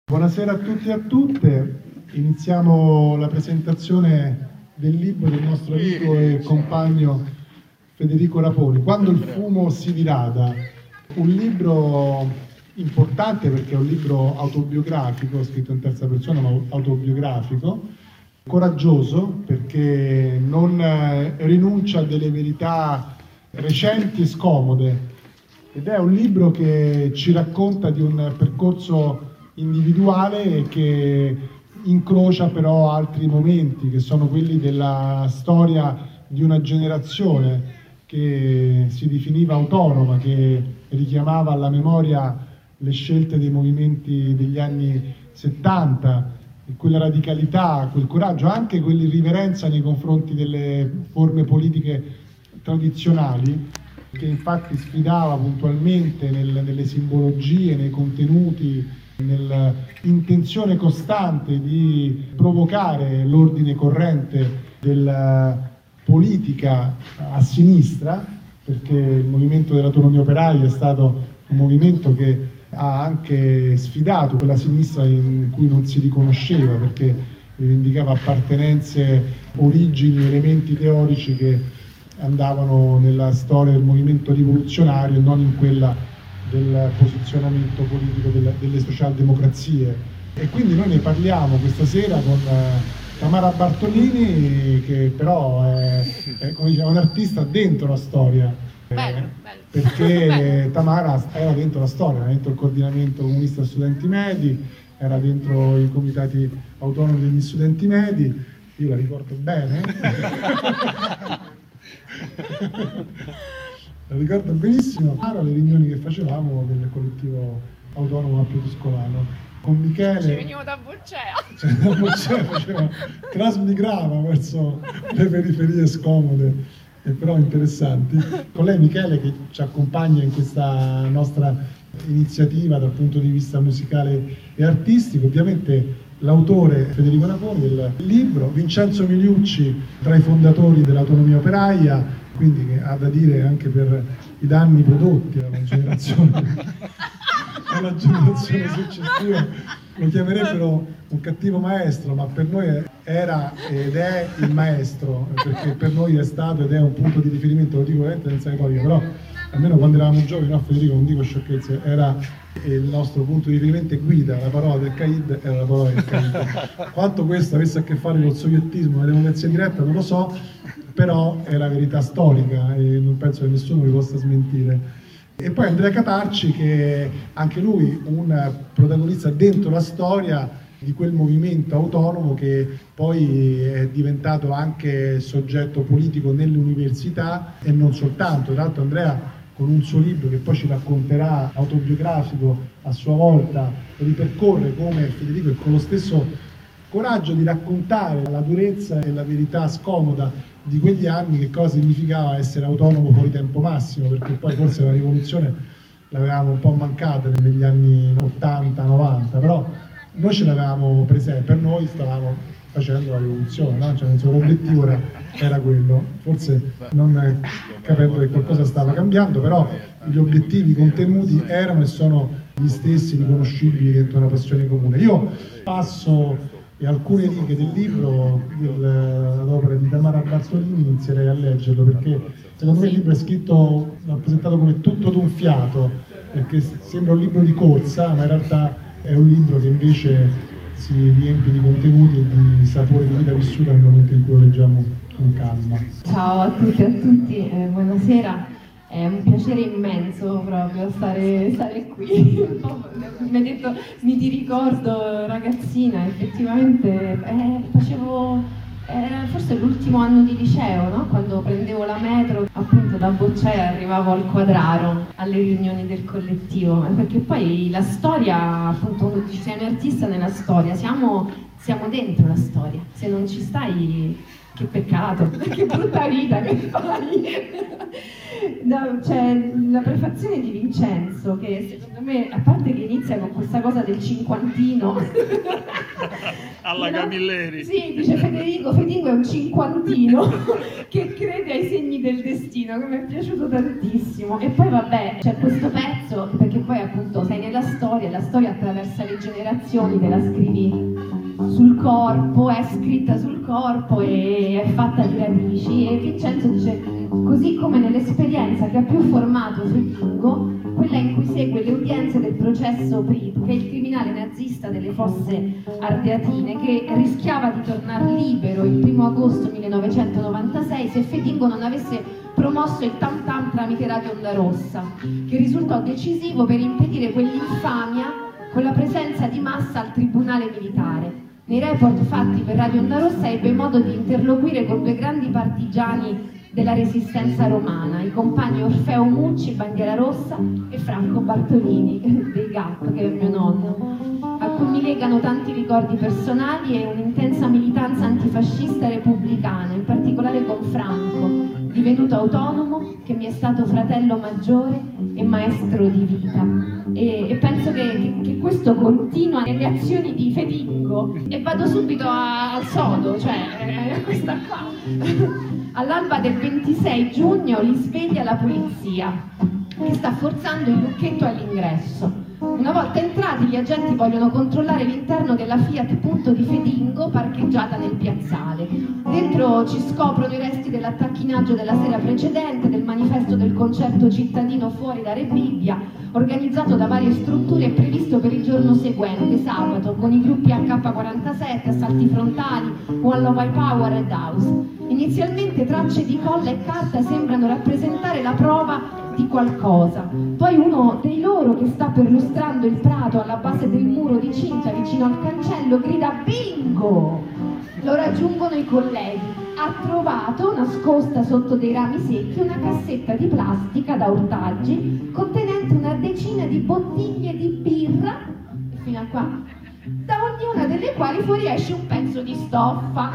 Buonasera a tutti e a tutte. Iniziamo la presentazione del libro del nostro amico e compagno Federico Raponi, Quando il fumo si dirada. Un libro importante perché è un libro autobiografico, scritto in terza persona ma autobiografico, coraggioso perché non rinuncia a delle verità recenti e scomode, ed è un libro che ci racconta di un percorso individuale e che incrocia però altri momenti che sono quelli della storia di una generazione che si definiva autonoma, che richiamava alla memoria le scelte dei movimenti degli anni 70, quella radicalità, quel coraggio, anche quell'irriverenza nei confronti delle forme politiche tradizionali, che infatti sfidava puntualmente nelle simbologie, nei contenuti, nell'intenzione costante di provocare l'ordine corrente della politica a sinistra, perché il movimento dell'autonomia operaia è stato un movimento che ha anche sfidato quella sinistra in cui non si riconosceva, perché rivendicava appartenenze, origini, elementi teorici che andavano nella storia del movimento rivoluzionario e non in quella del posizionamento politico delle socialdemocrazie. E quindi noi ne parliamo questa sera con Tamara Bartolini, che però è come diciamo, un artista dentro la storia. Bello. Perché Tamara era dentro la storia, era dentro il coordinamento comunista studenti medi, era dentro i comitati autonomi degli studenti medi, io la ricordo bene. La ricordo benissimo, erano le riunioni che facevamo del collettivo autonomo Appieduscolano con Michele. Ci venivo da Boccea. Trasmigrava verso le periferie scomode e però interessanti. Con lei Michele che ci accompagna in questa nostra iniziativa dal punto di vista musicale e artistico, ovviamente l'autore Federico Raponi del libro, Vincenzo Miliucci tra i fondatori dell'autonomia operaia, quindi che ha da dire anche per i danni prodotti alla generazione successiva. Lo chiamerebbero un cattivo maestro, ma per noi era ed è il maestro, perché per noi è stato ed è un punto di riferimento, lo dico veramente senza retorica, però almeno quando eravamo giovani, no, Federico, non dico sciocchezze, era il nostro punto di riferimento e guida, la parola del Caid era la parola del Caid. Quanto questo avesse a che fare col soviettismo, la democrazia diretta, non lo so, però è la verità storica e non penso che nessuno mi possa smentire. E poi Andrea Catarci, che anche lui un protagonista dentro la storia di quel movimento autonomo che poi è diventato anche soggetto politico nelle università e non soltanto. Tra l'altro Andrea con un suo libro che poi ci racconterà, autobiografico a sua volta, ripercorre come Federico, con lo stesso coraggio di raccontare la durezza e la verità scomoda di quegli anni, che cosa significava essere autonomo fuori tempo massimo, perché poi forse la rivoluzione l'avevamo un po' mancata negli anni 80-90, però noi ce l'avevamo presente, per noi stavamo facendo la rivoluzione, no? Cioè, il suo obiettivo era quello, forse non capendo che qualcosa stava cambiando, però gli obiettivi, i contenuti erano e sono gli stessi, riconoscibili dentro una passione comune. Io passo alcune righe del libro, l'opera di Tamara Bartolini, inizierei a leggerlo perché secondo me il libro è scritto, rappresentato come tutto d'un fiato, perché sembra un libro di corsa, ma in realtà è un libro che invece si riempie di contenuti e di sapore di vita vissuta nel momento in cui lo leggiamo con calma. Ciao a tutti e a tutti, buonasera. È un piacere immenso proprio stare qui. Mi ha detto, mi ti ricordo ragazzina, effettivamente facevo forse l'ultimo anno di liceo, no? Quando prendevo la metro appunto da Boccea e arrivavo al Quadraro alle riunioni del collettivo, perché poi la storia, appunto, uno dice sei un artista nella storia, siamo dentro la storia, se non ci stai che peccato, che brutta vita che fai. No, c'è la prefazione di Vincenzo che secondo me, a parte che inizia con questa cosa del cinquantino alla Camilleri, sì, dice Federico è un cinquantino che crede ai segni del destino, che mi è piaciuto tantissimo. E poi vabbè, c'è questo pezzo perché poi appunto sei nella storia la storia attraversa le generazioni, te la scrivi sul corpo, è scritta sul corpo e è fatta di radici. E Vincenzo dice, così come nell'esperienza che ha più formato Fedingo, quella in cui segue le udienze del processo Pritu, che è il criminale nazista delle Fosse Ardeatine, che rischiava di tornare libero il 1 agosto 1996 se Fedingo non avesse promosso il tam tam tramite Radio Onda Rossa, che risultò decisivo per impedire quell'infamia con la presenza di massa al tribunale militare. Nei report fatti per Radio Onda Rossa ebbe modo di interloquire con due grandi partigiani della resistenza romana, i compagni Orfeo Mucci, Bandiera Rossa, e Franco Bartolini, dei GAP, che è mio nonno, a cui mi legano tanti ricordi personali e un'intensa militanza antifascista e repubblicana, in particolare con Franco, divenuto autonomo, che mi è stato fratello maggiore e maestro di vita. E penso che questo continua nelle azioni di Fedingo. E vado subito al sodo, cioè questa qua. All'alba del 26 giugno li sveglia la polizia, che sta forzando il lucchetto all'ingresso. Una volta entrati, gli agenti vogliono controllare l'interno della Fiat Punto di Fedingo parcheggiata nel piazzale. Dentro ci scoprono i resti dell'attacchinaggio della sera precedente, del manifesto del concerto cittadino fuori da Rebibbia, organizzato da varie strutture e previsto per il giorno seguente, sabato, con i gruppi AK-47, assalti frontali, One Love High Power e House. Inizialmente tracce di colla e carta sembrano rappresentare la prova di qualcosa. Poi uno dei loro, che sta perlustrando il prato alla base del muro di cinta vicino al cancello, grida "Bingo!". Lo raggiungono i colleghi. Ha trovato, nascosta sotto dei rami secchi, una cassetta di plastica da ortaggi contenente una decina di bottiglie di birra, fino a qua, da ognuna delle quali fuoriesce un pezzo di stoffa.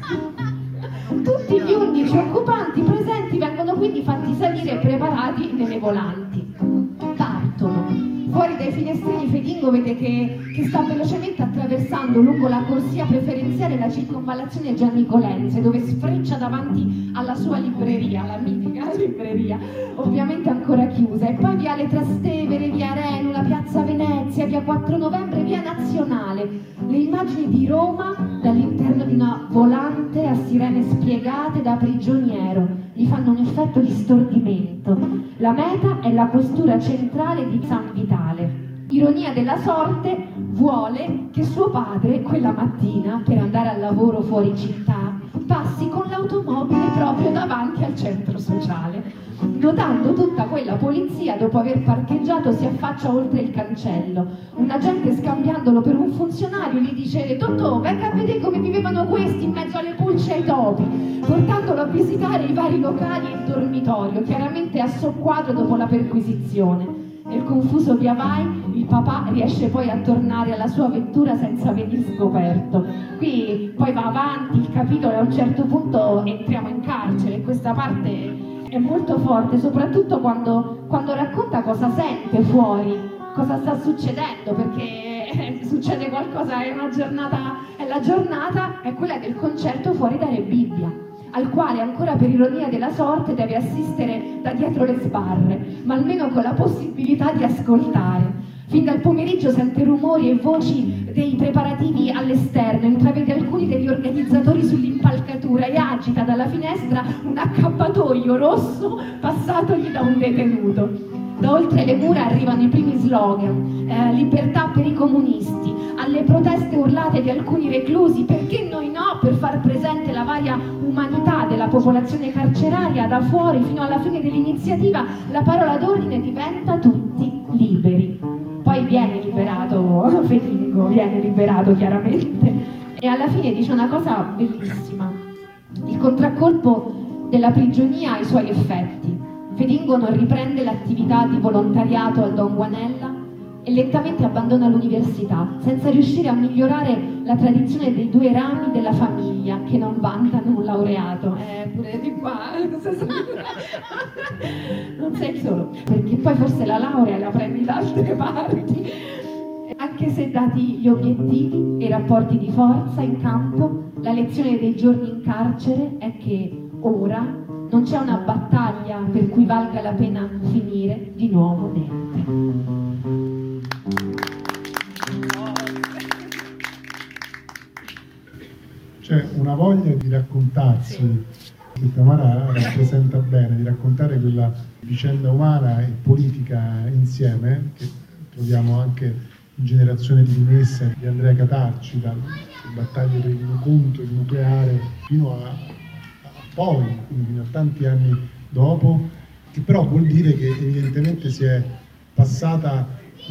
Tutti gli 11 occupanti presenti vengono quindi fatti salire e preparati nelle volanti. Partono. Fuori dai finestrini Fedingo vede che sta velocemente attraversando lungo la corsia preferenziale la circonvallazione Gianni Colenze, dove sfreccia davanti alla sua libreria, la mitica libreria, ovviamente ancora chiusa, e poi viale Trastevere, via Arenula, piazza Venezia, via 4 Novembre, via Nazionale. Le immagini di Roma dall'interno di una volante a sirene spiegate da prigioniero gli fanno un effetto di stordimento. La meta è la questura centrale di San Vitale. Ironia della sorte, vuole che suo padre quella mattina, per andare al lavoro fuori città, passi con l'automobile proprio davanti al centro sociale. Notando tutta quella polizia, dopo aver parcheggiato, si affaccia oltre il cancello. Un agente, scambiandolo per un funzionario, gli dice: "Dottor, venga a vedere come vivevano questi in mezzo alle pulci e ai topi", portandolo a visitare i vari locali e il dormitorio, chiaramente a soqquadro dopo la perquisizione. Nel confuso via vai, il papà riesce poi a tornare alla sua vettura senza venir scoperto. Qui poi va avanti il capitolo e a un certo punto entriamo in carcere, e questa parte è molto forte, soprattutto quando racconta cosa sente fuori, cosa sta succedendo, perché succede qualcosa, la giornata è quella del concerto fuori da Rebibbia, al quale ancora per ironia della sorte deve assistere da dietro le sbarre, ma almeno con la possibilità di ascoltare. Fin dal pomeriggio sente rumori e voci dei preparativi all'esterno, intravede alcuni degli organizzatori sull'impalcatura e agita dalla finestra un accappatoio rosso passatogli da un detenuto. Da oltre le mura arrivano i primi slogan, libertà per i comunisti, alle proteste urlate di alcuni reclusi, perché noi no, per far presente la varia umanità della popolazione carceraria. Da fuori fino alla fine dell'iniziativa la parola d'ordine diventa tutti liberi. Poi viene liberato Fedingo, viene liberato chiaramente, e alla fine dice una cosa bellissima: il contraccolpo della prigionia ha i suoi effetti. Fedingo non riprende l'attività di volontariato al Don Guanella e lentamente abbandona l'università, senza riuscire a migliorare la tradizione dei 2 rami della famiglia che non vantano un laureato. Pure di qua, non sei il solo, perché poi forse la laurea la prendi da altre parti. Anche se dati gli obiettivi e i rapporti di forza in campo, la lezione dei giorni in carcere è che ora non c'è una battaglia per cui valga la pena finire di nuovo niente. C'è una voglia di raccontarsi, che Tamara rappresenta bene, di raccontare quella vicenda umana e politica insieme, che troviamo anche in Generazione di rimessa di Andrea Catarci, dalle battaglie per il contro il nucleare fino a poi, quindi fino a tanti anni dopo, che però vuol dire che evidentemente si è passata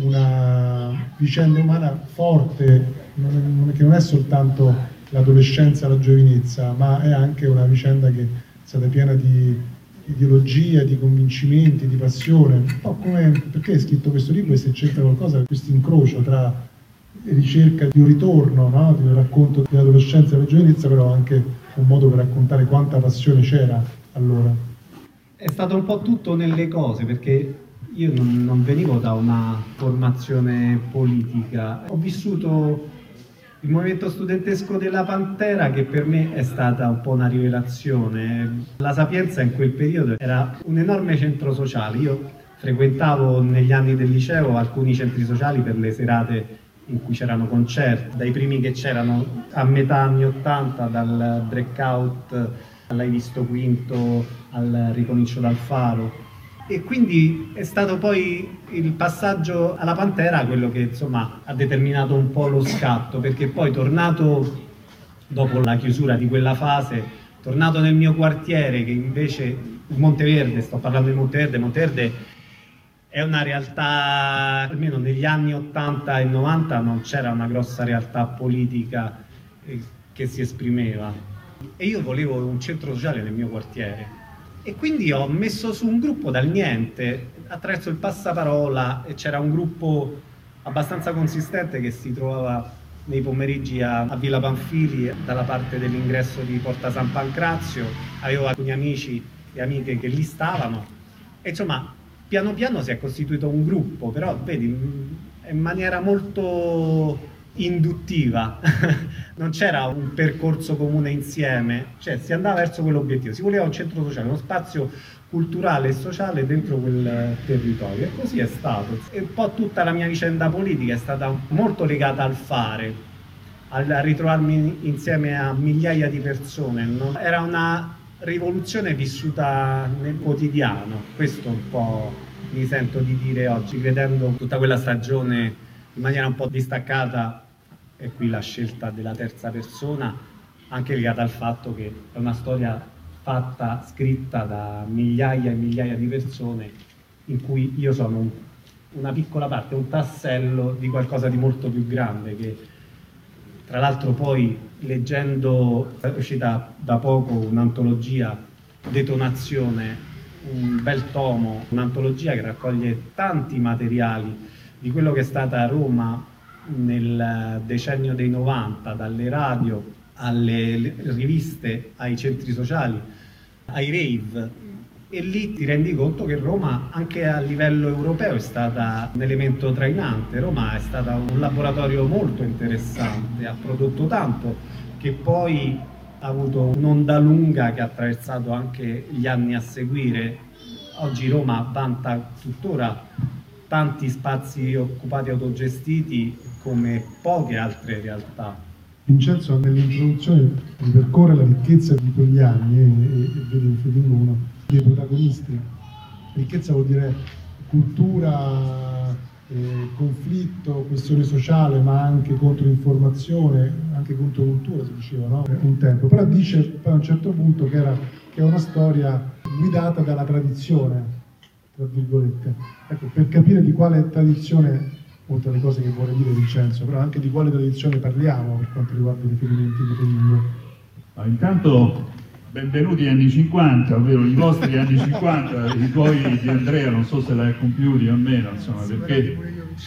una vicenda umana forte, che non è soltanto l'adolescenza, la giovinezza, ma è anche una vicenda che è stata piena di ideologia, di convincimenti, di passione. Un po' come, perché hai scritto questo libro e se c'entra qualcosa, questo incrocio tra ricerca di un ritorno, no? Di un racconto dell'adolescenza e della giovinezza, però anche un modo per raccontare quanta passione c'era allora. È stato un po' tutto nelle cose, perché io non venivo da una formazione politica, ho vissuto il movimento studentesco della Pantera, che per me è stata un po' una rivelazione. La Sapienza in quel periodo era un enorme centro sociale. Io frequentavo negli anni del liceo alcuni centri sociali per le serate in cui c'erano concerti, dai primi che c'erano a metà anni 80, dal Breakout all'Hai visto Quinto, al Ricomincio dal Faro. E quindi è stato poi il passaggio alla Pantera quello che insomma ha determinato un po' lo scatto, perché poi tornato dopo la chiusura di quella fase, tornato nel mio quartiere, che invece Monteverde, sto parlando di Monteverde è una realtà, almeno negli anni 80 e 90 non c'era una grossa realtà politica che si esprimeva, e io volevo un centro sociale nel mio quartiere. E quindi ho messo su un gruppo dal niente, attraverso il passaparola, e c'era un gruppo abbastanza consistente che si trovava nei pomeriggi a Villa Panfili, dalla parte dell'ingresso di Porta San Pancrazio. Avevo alcuni amici e amiche che lì stavano, e insomma piano piano si è costituito un gruppo, però vedi, in maniera molto induttiva, non c'era un percorso comune insieme, cioè si andava verso quell'obiettivo, si voleva un centro sociale, uno spazio culturale e sociale dentro quel territorio, e così è stato. E un po' tutta la mia vicenda politica è stata molto legata al fare, al ritrovarmi insieme a migliaia di persone, no? Era una rivoluzione vissuta nel quotidiano, questo un po' mi sento di dire oggi, vedendo tutta quella stagione in maniera un po' distaccata. E qui la scelta della terza persona, anche legata al fatto che è una storia fatta, scritta da migliaia e migliaia di persone, in cui io sono una piccola parte, un tassello di qualcosa di molto più grande, che tra l'altro poi leggendo, è uscita da poco un'antologia, Detonazione, un bel tomo, un'antologia che raccoglie tanti materiali di quello che è stata Roma nel decennio dei 90, dalle radio alle riviste, ai centri sociali, ai rave, e lì ti rendi conto che Roma anche a livello europeo è stata un elemento trainante. Roma è stata un laboratorio molto interessante, ha prodotto tanto, che poi ha avuto un'onda lunga che ha attraversato anche gli anni a seguire. Oggi Roma vanta tuttora tanti spazi occupati autogestiti come poche altre realtà. Vincenzo nell'introduzione ripercorre la ricchezza di quegli anni e vede in Federico uno dei protagonisti. Ricchezza vuol dire cultura, conflitto, questione sociale, ma anche controinformazione, anche controcultura si diceva, no? Un tempo. Però dice poi a un certo punto che è una storia guidata dalla tradizione, tra virgolette. Ecco, per capire di quale tradizione, oltre alle cose che vuole dire Vincenzo, però anche di quale tradizione parliamo per quanto riguarda i riferimenti di Federico. Ma intanto benvenuti agli anni 50, ovvero i vostri anni 50, i tuoi di Andrea, non so se l'hai compiuti o meno, insomma, perché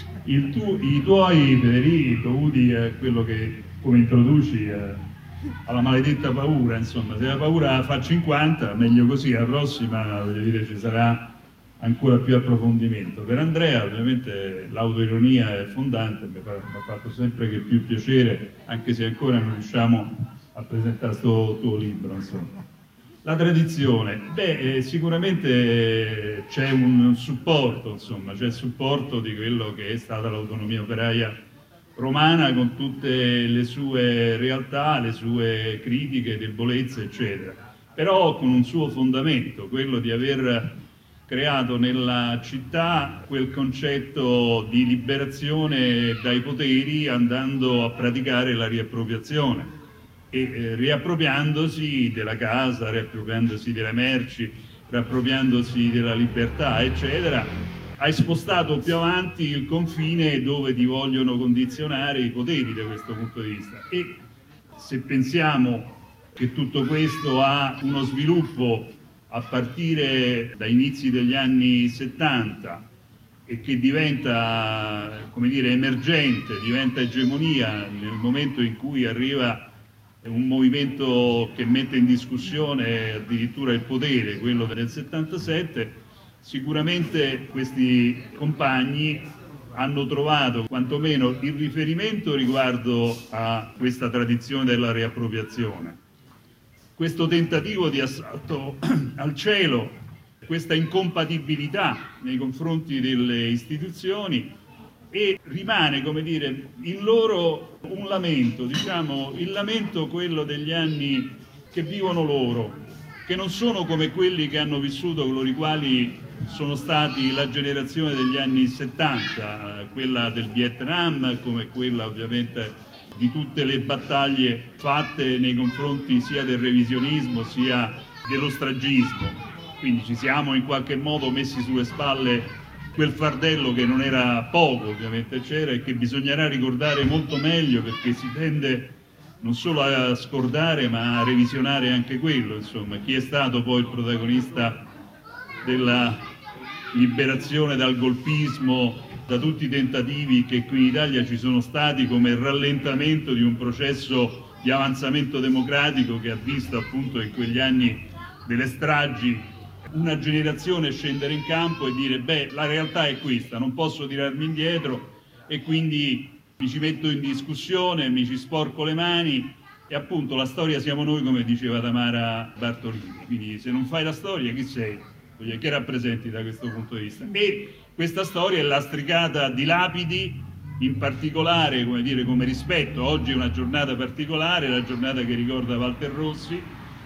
i tuoi, Federico, dovuti a quello che, come introduci, alla maledetta paura, insomma, se la paura fa 50, meglio così, la prossima, voglio dire, ci sarà ancora più approfondimento. Per Andrea ovviamente l'autoironia è fondante, mi ha fatto sempre che più piacere, anche se ancora non riusciamo a presentare questo tuo libro, insomma. La tradizione, sicuramente c'è un supporto, insomma, c'è il supporto di quello che è stata l'autonomia operaia romana con tutte le sue realtà, le sue critiche, debolezze, eccetera, però con un suo fondamento, quello di aver creato nella città quel concetto di liberazione dai poteri andando a praticare la riappropriazione e riappropriandosi della casa, riappropriandosi delle merci, riappropriandosi della libertà, eccetera. Hai spostato più avanti il confine dove ti vogliono condizionare i poteri da questo punto di vista. E se pensiamo che tutto questo ha uno sviluppo a partire dai inizi degli anni 70 e che diventa, come dire, emergente, diventa egemonia nel momento in cui arriva un movimento che mette in discussione addirittura il potere, quello del 77, sicuramente questi compagni hanno trovato quantomeno il riferimento riguardo a questa tradizione della riappropriazione. Questo tentativo di assalto al cielo, questa incompatibilità nei confronti delle istituzioni, e rimane, come dire, in loro un lamento, diciamo, il lamento quello degli anni che vivono loro, che non sono come quelli che hanno vissuto coloro i quali sono stati la generazione degli anni 70, quella del Vietnam, come quella ovviamente di tutte le battaglie fatte nei confronti sia del revisionismo sia dello stragismo. Quindi ci siamo in qualche modo messi sulle spalle quel fardello che non era poco, ovviamente c'era, e che bisognerà ricordare molto meglio, perché si tende non solo a scordare ma a revisionare anche quello, insomma, chi è stato poi il protagonista della liberazione dal golpismo, da tutti i tentativi che qui in Italia ci sono stati come rallentamento di un processo di avanzamento democratico che ha visto appunto in quegli anni delle stragi una generazione scendere in campo e dire beh, la realtà è questa, non posso tirarmi indietro e quindi mi ci metto in discussione, mi ci sporco le mani, e appunto la storia siamo noi, come diceva Tamara Bartolini. Quindi se non fai la storia, chi sei? Che rappresenti da questo punto di vista? E questa storia è lastricata di lapidi, in particolare, come dire, come rispetto. Oggi è una giornata particolare, la giornata che ricorda Walter Rossi.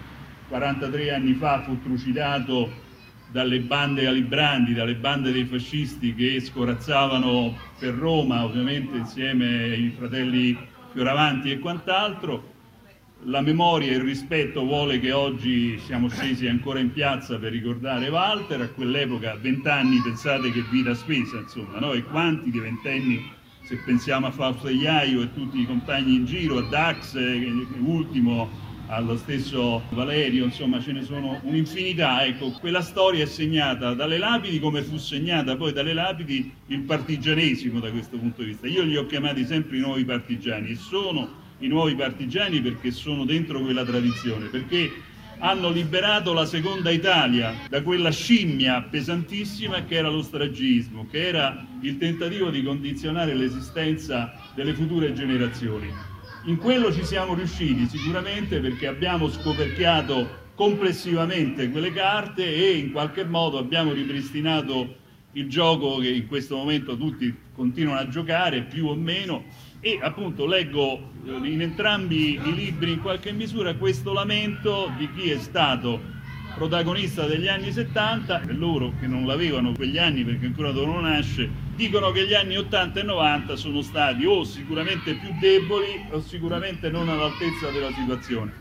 43 anni fa fu trucidato dalle bande Alibrandi, dalle bande dei fascisti che scorazzavano per Roma, ovviamente insieme ai fratelli Fioravanti e quant'altro. La memoria e il rispetto vuole che oggi siamo scesi ancora in piazza per ricordare Walter. A quell'epoca, 20 anni, pensate che vita spesa, insomma, no? E quanti di ventenni, se pensiamo a Fausto Iaio e tutti i compagni in giro, a Dax, ultimo, allo stesso Valerio, insomma ce ne sono un'infinità. Ecco, quella storia è segnata dalle lapidi, come fu segnata poi dalle lapidi il partigianesimo da questo punto di vista. Io li ho chiamati sempre i nuovi partigiani, e sono i nuovi partigiani perché sono dentro quella tradizione, perché hanno liberato la seconda Italia da quella scimmia pesantissima che era lo stragismo, che era il tentativo di condizionare l'esistenza delle future generazioni. In quello ci siamo riusciti sicuramente perché abbiamo scoperchiato complessivamente quelle carte e in qualche modo abbiamo ripristinato il gioco che in questo momento tutti continuano a giocare più o meno, e appunto leggo in entrambi i libri in qualche misura questo lamento di chi è stato protagonista degli anni 70, e loro che non l'avevano quegli anni perché ancora dovevano nascere dicono che gli anni 80 e 90 sono stati o sicuramente più deboli o sicuramente non all'altezza della situazione.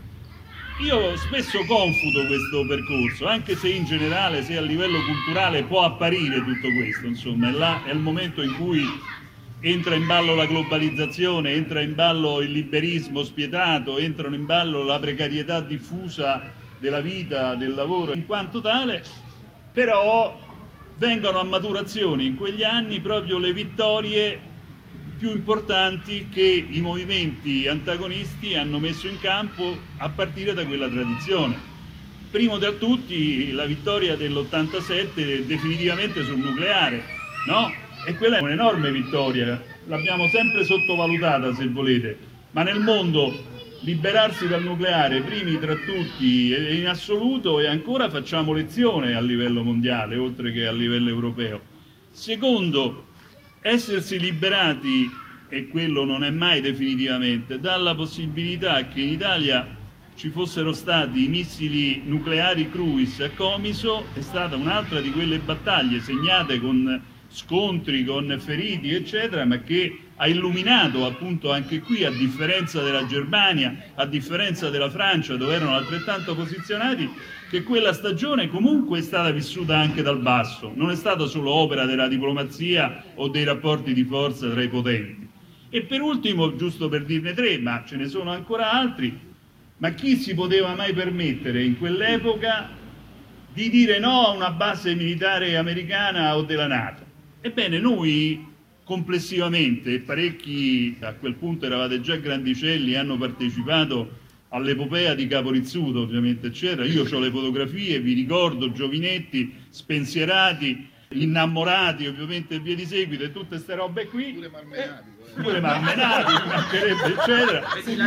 Io spesso confuto questo percorso, anche se in generale, se a livello culturale può apparire tutto questo, insomma, è il momento in cui entra in ballo la globalizzazione, entra in ballo il liberismo spietato, entrano in ballo la precarietà diffusa della vita, del lavoro in quanto tale, però vengono a maturazione in quegli anni proprio le vittorie più importanti che i movimenti antagonisti hanno messo in campo a partire da quella tradizione. Primo tra tutti la vittoria dell'87 definitivamente sul nucleare, no? E quella è un'enorme vittoria, l'abbiamo sempre sottovalutata se volete, ma nel mondo liberarsi dal nucleare, primi tra tutti e in assoluto, e ancora facciamo lezione a livello mondiale oltre che a livello europeo. Secondo, essersi liberati e quello non è mai definitivamente, dalla possibilità che in Italia ci fossero stati i missili nucleari Cruise a Comiso, è stata un'altra di quelle battaglie segnate con scontri, con feriti eccetera, ma che ha illuminato appunto anche qui, a differenza della Germania, a differenza della Francia, dove erano altrettanto posizionati, che quella stagione comunque è stata vissuta anche dal basso, non è stata solo opera della diplomazia o dei rapporti di forza tra i potenti. E per ultimo, giusto per dirne tre, ma ce ne sono ancora altri, ma chi si poteva mai permettere in quell'epoca di dire no a una base militare americana o della NATO? Ebbene, noi complessivamente, parecchi a quel punto eravate già grandicelli, hanno partecipato all'epopea di Capo Rizzuto, ovviamente, eccetera. Io ho le fotografie, vi ricordo, giovinetti, spensierati, innamorati, ovviamente, e via di seguito, e tutte queste robe qui. Pure Marmenati, mancherebbe, eccetera.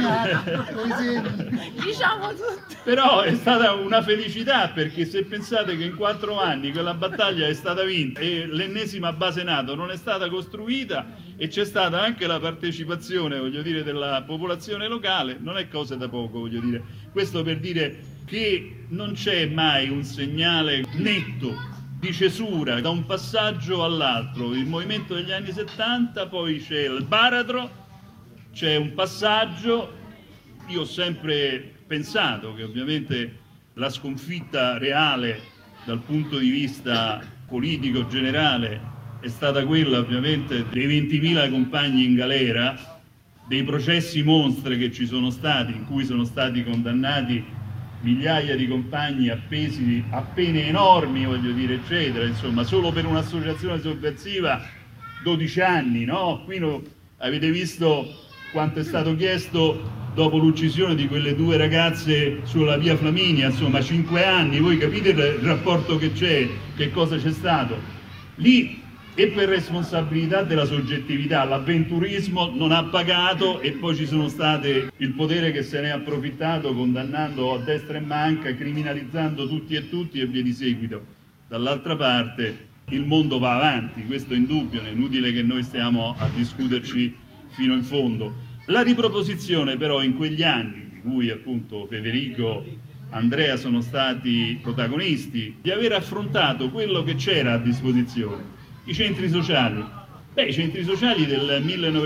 Diciamo tutto. Però è stata una felicità, perché se pensate che in 4 anni quella battaglia è stata vinta e l'ennesima base NATO non è stata costruita e c'è stata anche la partecipazione, voglio dire, della popolazione locale, non è cosa da poco, voglio dire. Questo per dire che non c'è mai un segnale netto di cesura da un passaggio all'altro. Il movimento degli anni 70, poi c'è il baratro, c'è un passaggio. Io ho sempre pensato che ovviamente la sconfitta reale dal punto di vista politico generale è stata quella ovviamente dei 20.000 compagni in galera, dei processi monstre che ci sono stati, in cui sono stati condannati migliaia di compagni appesi a pene enormi, voglio dire, eccetera, insomma, solo per un'associazione sovversiva 12 anni, no? Qui avete visto quanto è stato chiesto dopo l'uccisione di quelle 2 ragazze sulla via Flaminia, insomma 5 anni, voi capite il rapporto che c'è, che cosa c'è stato? Lì, e per responsabilità della soggettività, l'avventurismo non ha pagato e poi ci sono state il potere che se ne è approfittato condannando a destra e manca, criminalizzando tutti e via di seguito. Dall'altra parte il mondo va avanti, questo è indubbio, è inutile che noi stiamo a discuterci fino in fondo. La riproposizione però in quegli anni, di cui appunto Federico, Andrea sono stati protagonisti, di aver affrontato quello che c'era a disposizione. I centri sociali. I centri sociali del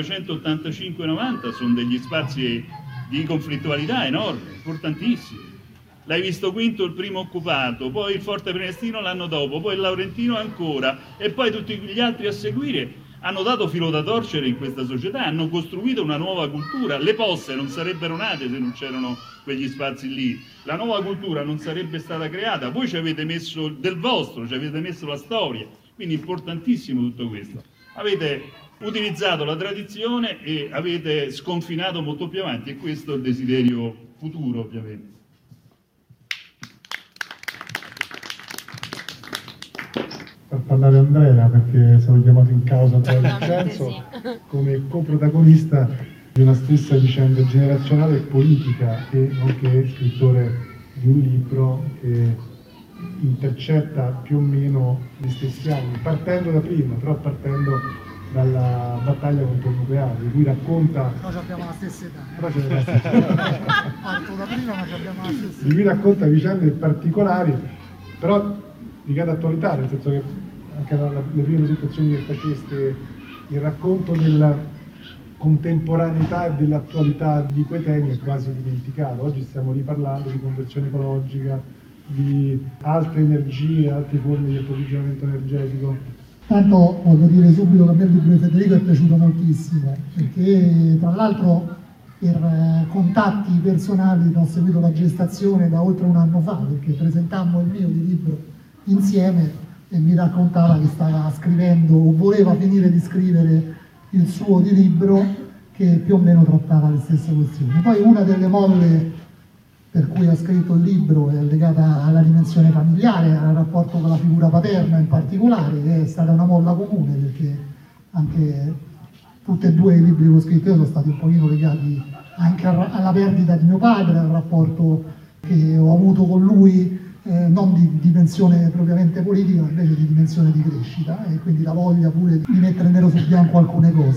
1985-90 sono degli spazi di conflittualità enormi, importantissimi. L'hai visto Quinto, il primo occupato, poi il Forte Prenestino l'anno dopo, poi il Laurentino ancora, e poi tutti gli altri a seguire. Hanno dato filo da torcere in questa società, hanno costruito una nuova cultura. Le poste non sarebbero nate se non c'erano quegli spazi lì. La nuova cultura non sarebbe stata creata. Voi ci avete messo del vostro, ci avete messo la storia. Quindi importantissimo tutto questo. Avete utilizzato la tradizione e avete sconfinato molto più avanti, e questo è il desiderio futuro, ovviamente. Per parlare Andrea, perché sono chiamato in causa da Vincenzo come coprotagonista di una stessa vicenda generazionale e politica, e nonché scrittore di un libro che intercetta più o meno gli stessi anni, partendo da prima, però partendo dalla battaglia contro il nucleare, di cui racconta... Noi abbiamo la stessa età. Però c'è la stessa età. Parto da prima, ma abbiamo la stessa età. Di cui racconta vicende particolari, però di grande attualità, nel senso che anche le prime presentazioni che faceste, il racconto della contemporaneità e dell'attualità di quei temi è quasi dimenticato. Oggi stiamo riparlando di conversione ecologica, di altre energie, altre forme di approvvigionamento energetico. Tanto voglio dire subito che a me il libro di Federico è piaciuto moltissimo, perché tra l'altro per contatti personali ho seguito la gestazione da oltre un anno fa, perché presentammo il mio di libro insieme e mi raccontava che stava scrivendo o voleva finire di scrivere il suo di libro che più o meno trattava le stesse questioni. Poi una delle molle per cui ha scritto il libro è legata alla dimensione familiare, al rapporto con la figura paterna in particolare, che è stata una molla comune, perché anche tutti e 2 i libri che ho scritto io sono stati un pochino legati anche alla perdita di mio padre, al rapporto che ho avuto con lui, non di dimensione propriamente politica, ma invece di dimensione di crescita, e quindi la voglia pure di mettere nero su bianco alcune cose.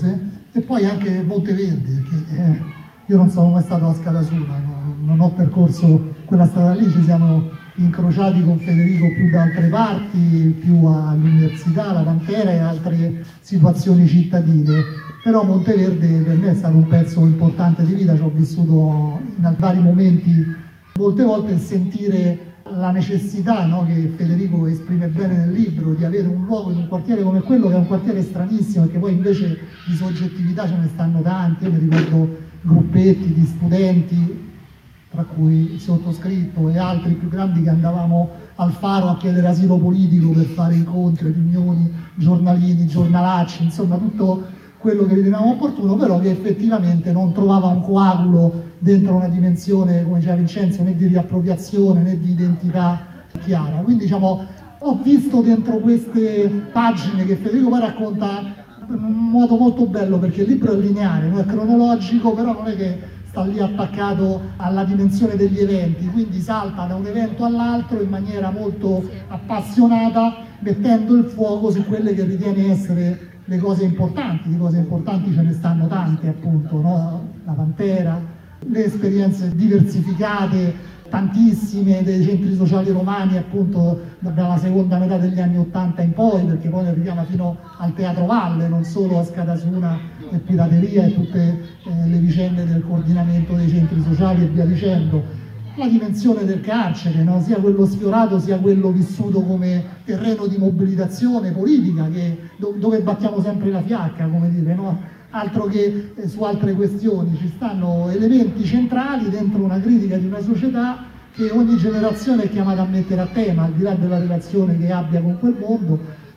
E poi anche Monteverde, perché io non sono mai stato a Scadasuna, non ho percorso quella strada lì, ci siamo incrociati con Federico più da altre parti, più all'università, alla Pantera e altre situazioni cittadine, però Monteverde per me è stato un pezzo importante di vita, ci ho vissuto in vari momenti, molte volte sentire la necessità, no, che Federico esprime bene nel libro, di avere un luogo in un quartiere come quello, che è un quartiere stranissimo, perché poi invece di soggettività ce ne stanno tanti. Io mi ricordo gruppetti di studenti, tra cui il sottoscritto e altri più grandi, che andavamo al Faro a chiedere asilo politico per fare incontri, riunioni, giornalini, giornalacci, insomma tutto quello che ritenevamo opportuno, però che effettivamente non trovava un coagulo dentro una dimensione, come diceva Vincenzo, né di riappropriazione né di identità chiara. Quindi diciamo, ho visto dentro queste pagine che Federico poi racconta in un modo molto bello, perché il libro è lineare, non è cronologico, però non è che sta lì attaccato alla dimensione degli eventi, quindi salta da un evento all'altro in maniera molto appassionata, mettendo il fuoco su quelle che ritiene essere le cose importanti. Di cose importanti ce ne stanno tante, appunto, no? La Pantera, le esperienze diversificate, tantissime, dei centri sociali romani, appunto dalla seconda metà degli anni '80 in poi, perché poi arriviamo fino al Teatro Valle, non solo a Scadasuna e Pirateria e tutte le vicende del coordinamento dei centri sociali e via dicendo. La dimensione del carcere, no? Sia quello sfiorato sia quello vissuto come terreno di mobilitazione politica, dove battiamo sempre la fiacca, come dire, no? Altro che su altre questioni. Ci stanno elementi centrali dentro una critica di una società che ogni generazione è chiamata a mettere a tema, al di là della relazione che abbia con quel mondo,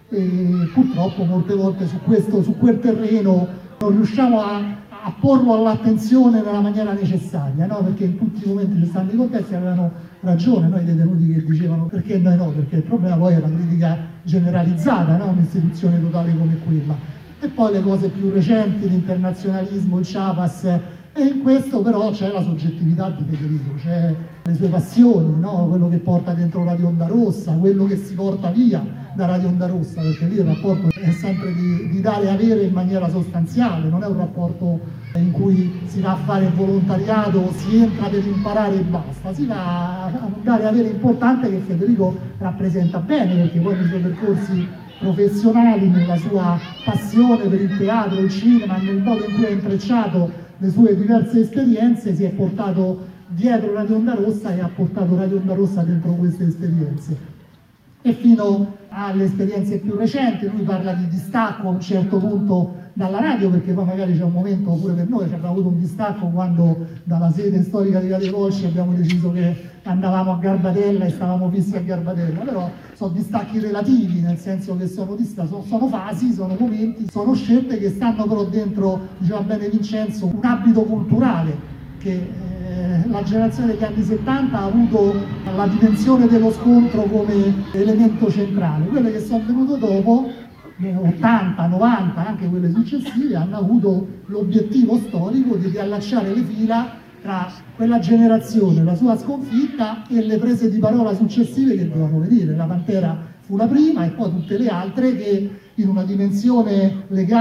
e purtroppo molte volte su quel terreno non riusciamo a porlo all'attenzione nella maniera necessaria, no? Perché in tutti i momenti ci stanno i contesti, avevano ragione noi detenuti che dicevano perché noi no, perché il problema poi è la critica generalizzata, no? Un'istituzione totale come quella. E poi le cose più recenti, l'internazionalismo, il Chiapas, e in questo però c'è la soggettività di Federico, c'è le sue passioni, no? Quello che porta dentro Radio Onda Rossa, quello che si porta via da Radio Onda Rossa, perché lì il rapporto è sempre di dare e avere in maniera sostanziale, non è un rapporto in cui si va a fare volontariato, si entra per imparare e basta, si va a dare e avere importante, che Federico rappresenta bene, perché poi nei suoi percorsi professionali, nella sua passione per il teatro, il cinema, nel modo in cui ha intrecciato le sue diverse esperienze, si è portato dietro Radio Onda Rossa e ha portato Radio Onda Rossa dentro queste esperienze. E fino alle esperienze più recenti, lui parla di distacco a un certo punto dalla radio, perché poi magari c'è un momento pure per noi, abbiamo avuto un distacco quando dalla sede storica di Radio Volsci abbiamo deciso che andavamo a Garbatella e stavamo fissi a Garbatella, però sono distacchi relativi, nel senso che sono fasi, sono momenti, sono scelte che stanno però dentro, diceva bene Vincenzo, un abito culturale che la generazione degli anni 70 ha avuto la dimensione dello scontro come elemento centrale. Quelle che sono venute dopo, 80, 90, anche quelle successive, hanno avuto l'obiettivo storico di riallacciare le fila tra quella generazione, la sua sconfitta, e le prese di parola successive che dovevano venire. La Pantera fu la prima e poi tutte le altre che, in una dimensione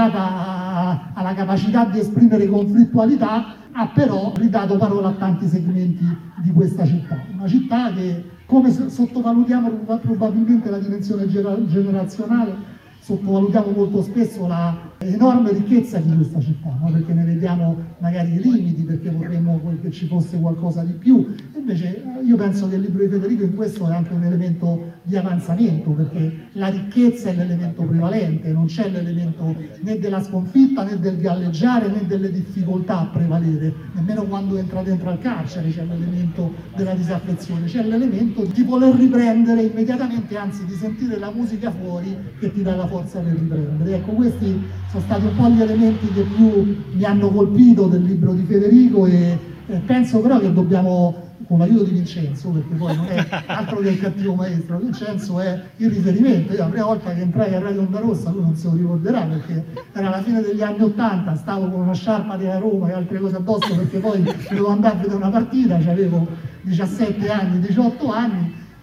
legata alla capacità di esprimere conflittualità, ha però ridato parola a tanti segmenti di questa città. Una città che, come sottovalutiamo probabilmente la dimensione generazionale, sottovalutiamo molto spesso la enorme ricchezza di questa città, no? Perché ne vediamo magari i limiti, perché vorremmo che ci fosse qualcosa di più. Invece io penso che il libro di Federico in questo è anche un elemento di avanzamento, perché la ricchezza è l'elemento prevalente, non c'è l'elemento né della sconfitta né del galleggiare né delle difficoltà a prevalere, nemmeno quando entra dentro al carcere c'è l'elemento della disaffezione, c'è l'elemento di voler riprendere immediatamente, anzi di sentire la musica fuori che ti dà la forza per riprendere. Ecco, questi sono stati un po' gli elementi che più mi hanno colpito del libro di Federico, e penso però che dobbiamo, con l'aiuto di Vincenzo, perché poi non è altro che il cattivo maestro, Vincenzo è il riferimento. Io la prima volta che entrai a Radio Onda Rossa, lui non se lo ricorderà perché era la fine degli anni '80, stavo con una sciarpa della Roma e altre cose addosso perché poi dovevo andare a vedere una partita, avevo 17 anni, 18 anni,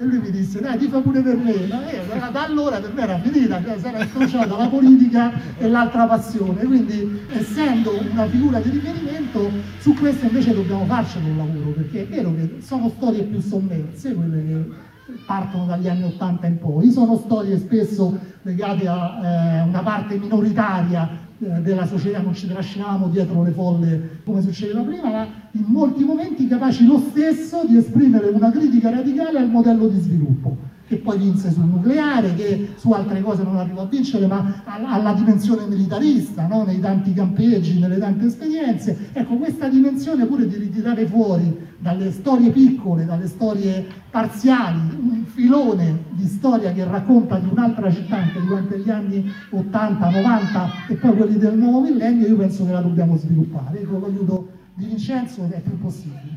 E lui mi disse, dai, tifa pure per me. Ma da allora per me era finita, cioè si era incrociata la politica e l'altra passione. Quindi, essendo una figura di riferimento, su questo invece dobbiamo farcelo un lavoro, perché è vero che sono storie più sommerse, quelle che partono dagli anni 80 in poi, sono storie spesso legate a una parte minoritaria della società, non ci trascinavamo dietro le folle come succedeva prima, ma in molti momenti capaci lo stesso di esprimere una critica radicale al modello di sviluppo, che poi vinse sul nucleare, che su altre cose non arrivò a vincere, ma alla dimensione militarista, no? Nei tanti campeggi, nelle tante esperienze. Ecco, questa dimensione pure di ritirare fuori dalle storie piccole, dalle storie parziali, un filone di storia che racconta di un'altra città anche durante gli anni 80, 90 e poi quelli del nuovo millennio, io penso che la dobbiamo sviluppare. Con l'aiuto di Vincenzo è più possibile.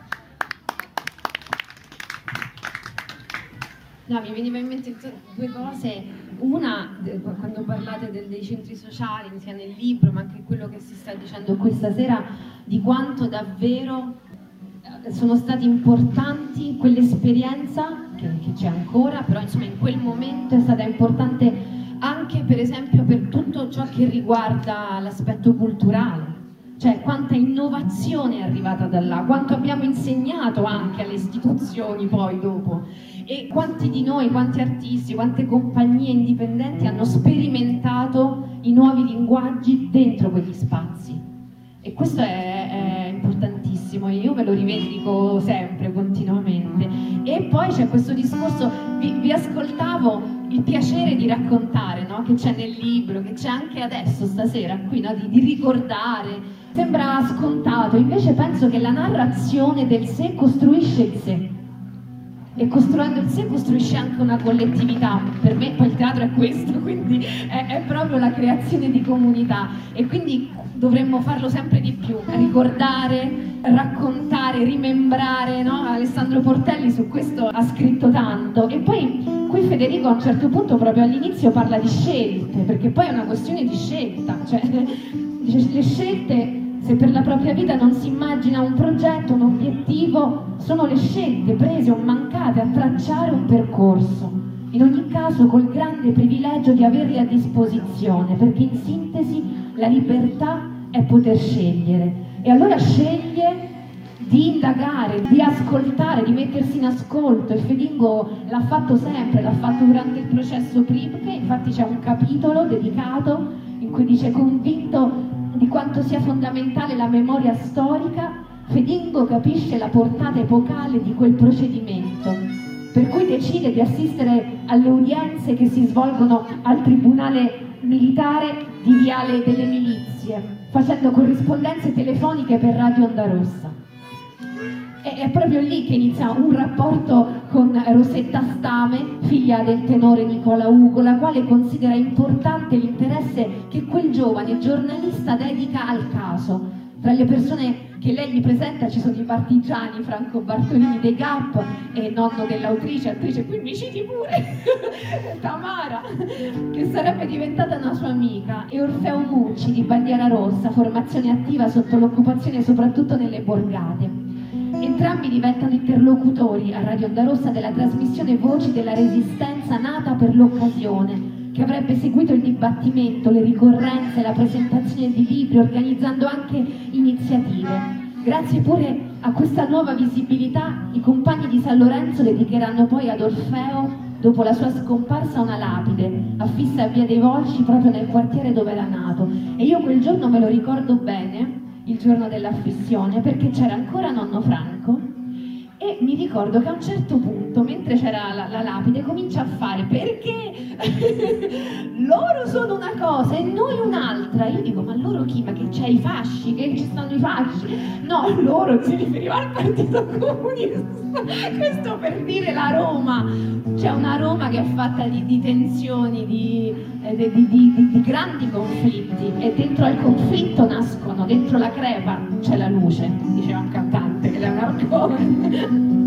No, mi veniva in mente due cose. Una, quando parlate dei centri sociali, sia nel libro, ma anche quello che si sta dicendo questa sera, di quanto davvero sono stati importanti quell'esperienza, che c'è ancora, però insomma in quel momento è stata importante anche per esempio per tutto ciò che riguarda l'aspetto culturale. Cioè quanta innovazione è arrivata da là, quanto abbiamo insegnato anche alle istituzioni poi dopo, e quanti di noi, quanti artisti, quante compagnie indipendenti hanno sperimentato i nuovi linguaggi dentro quegli spazi. E questo è importantissimo, e io me lo rivendico sempre, continuamente. E poi c'è questo discorso, vi ascoltavo, il piacere di raccontare, no? Che c'è nel libro, che c'è anche adesso, stasera, qui, no? di ricordare. Sembra scontato, invece penso che la narrazione del sé costruisce il sé. E costruendo il sé costruisce anche una collettività. Per me poi il teatro è questo, quindi è proprio la creazione di comunità, e quindi dovremmo farlo sempre di più, ricordare, raccontare, rimembrare, no? Alessandro Portelli su questo ha scritto tanto. E poi qui Federico a un certo punto proprio all'inizio parla di scelte, perché poi è una questione di scelta, cioè dice, le scelte, se per la propria vita non si immagina un progetto, un obiettivo, sono le scelte prese o mancate a tracciare un percorso, in ogni caso col grande privilegio di averli a disposizione, perché in sintesi la libertà è poter scegliere. E allora sceglie di indagare, di ascoltare, di mettersi in ascolto, e Fedingo l'ha fatto sempre, l'ha fatto durante il processo Pripke, infatti c'è un capitolo dedicato in cui dice: convinto di quanto sia fondamentale la memoria storica, Fedingo capisce la portata epocale di quel procedimento, per cui decide di assistere alle udienze che si svolgono al Tribunale Militare di Viale delle Milizie, facendo corrispondenze telefoniche per Radio Onda Rossa. È proprio lì che inizia un rapporto con Rosetta Stame, figlia del tenore Nicola Ugo, la quale considera importante l'interesse che quel giovane giornalista dedica al caso. Tra le persone che lei gli presenta ci sono i partigiani, Franco Bartolini dei Gap, e nonno dell'autrice, attrice, qui mi citi pure, Tamara, che sarebbe diventata una sua amica, e Orfeo Mucci di Bandiera Rossa, formazione attiva sotto l'occupazione soprattutto nelle borgate. Entrambi diventano interlocutori a Radio Onda Rossa della trasmissione Voci della Resistenza, nata per l'occasione, che avrebbe seguito il dibattimento, le ricorrenze, la presentazione di libri, organizzando anche iniziative. Grazie pure a questa nuova visibilità, i compagni di San Lorenzo dedicheranno poi ad Orfeo, dopo la sua scomparsa, una lapide affissa a Via dei Volsci, proprio nel quartiere dove era nato. E io quel giorno me lo ricordo bene, il giorno dell'affissione, perché c'era ancora nonno Franco, e mi ricordo che a un certo punto, mentre c'era la lapide, comincia a fare: perché loro sono una cosa e noi un'altra. Io dico: ma loro chi? Ma che c'è i fasci? Che ci stanno i fasci? No, loro, si riferiva al Partito Comunista. Questo per dire la Roma. C'è una Roma che è fatta di tensioni, di grandi conflitti, e dentro al conflitto nascono, dentro la crepa c'è la luce, diceva un cantante che è un arcone.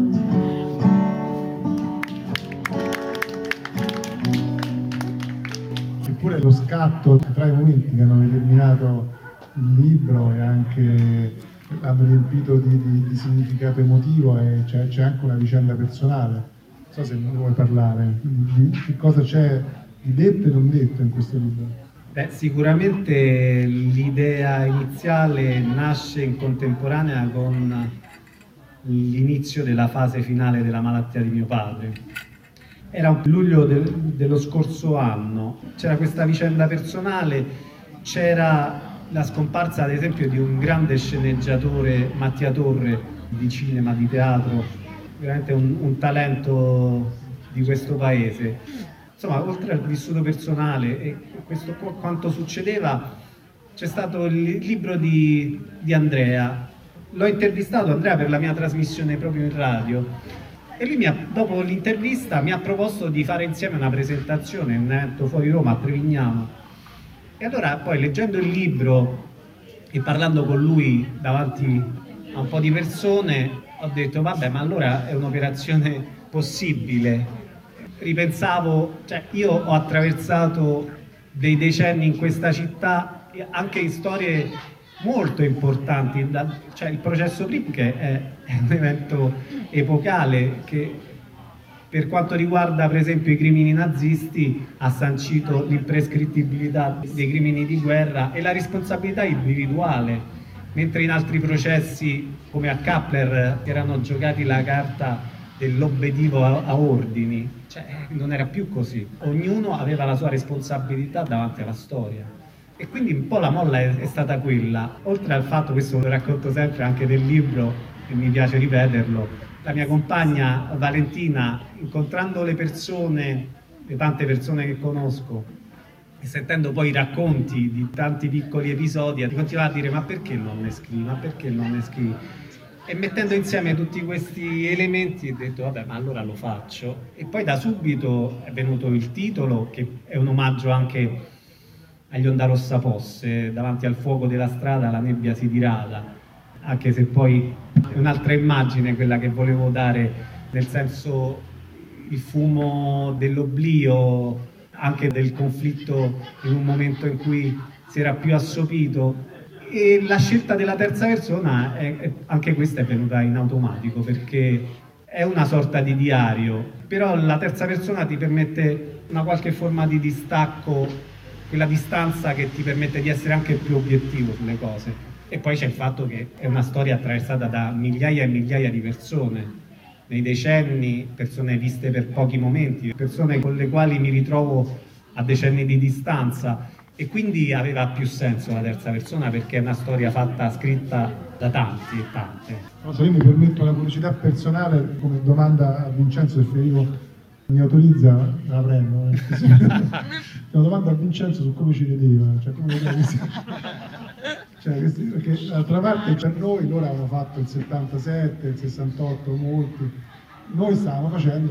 Eppure lo scatto tra i momenti che hanno determinato il libro e anche hanno riempito di significato emotivo, e c'è anche una vicenda personale. so se ne vuoi parlare, di cosa c'è di detto e non detto in questo libro. Beh, sicuramente l'idea iniziale nasce in contemporanea con l'inizio della fase finale della malattia di mio padre. Era un luglio dello scorso anno, c'era questa vicenda personale, c'era la scomparsa ad esempio di un grande sceneggiatore, Mattia Torre, di cinema, di teatro, veramente un talento di questo paese. Insomma, oltre al vissuto personale e questo quanto succedeva, c'è stato il libro di Andrea. L'ho intervistato Andrea per la mia trasmissione proprio in radio e lui dopo l'intervista mi ha proposto di fare insieme una presentazione in un evento fuori Roma, a Trevignano. E allora poi leggendo il libro e parlando con lui davanti a un po' di persone ho detto vabbè, ma allora è un'operazione possibile. Ripensavo, cioè io ho attraversato dei decenni in questa città anche in storie molto importanti, cioè il processo Prip che è un evento epocale che per quanto riguarda per esempio i crimini nazisti ha sancito l'imprescrittibilità dei crimini di guerra e la responsabilità individuale, mentre in altri processi come a Kappler erano giocati la carta dell'obbedivo a ordini, cioè non era più così, ognuno aveva la sua responsabilità davanti alla storia. E quindi un po' la molla è stata quella, oltre al fatto, questo lo racconto sempre anche del libro e mi piace ripeterlo, la mia compagna Valentina, incontrando le persone, le tante persone che conosco e sentendo poi i racconti di tanti piccoli episodi, continuava a dire ma perché non ne scrivi, ma perché non ne scrivi? E mettendo insieme tutti questi elementi ho detto vabbè, ma allora lo faccio. E poi da subito è venuto il titolo, che è un omaggio anche agli Ondarossa Posse, davanti al fuoco della strada la nebbia si dirada, anche se poi è un'altra immagine quella che volevo dare, nel senso il fumo dell'oblio, anche del conflitto in un momento in cui si era più assopito. E la scelta della terza persona, anche questa è venuta in automatico, perché è una sorta di diario, però la terza persona ti permette una qualche forma di distacco, quella distanza che ti permette di essere anche più obiettivo sulle cose. E poi c'è il fatto che è una storia attraversata da migliaia e migliaia di persone, nei decenni, persone viste per pochi momenti, persone con le quali mi ritrovo a decenni di distanza. E quindi aveva più senso la terza persona perché è una storia fatta, scritta da tanti e tante. Se io mi permetto una curiosità personale come domanda a Vincenzo, se Federico mi autorizza la prendo. Una domanda a Vincenzo su come ci vedeva, cioè come vedeva perché d'altra parte per noi loro avevano fatto il 77, il 68 molti, noi stavamo facendo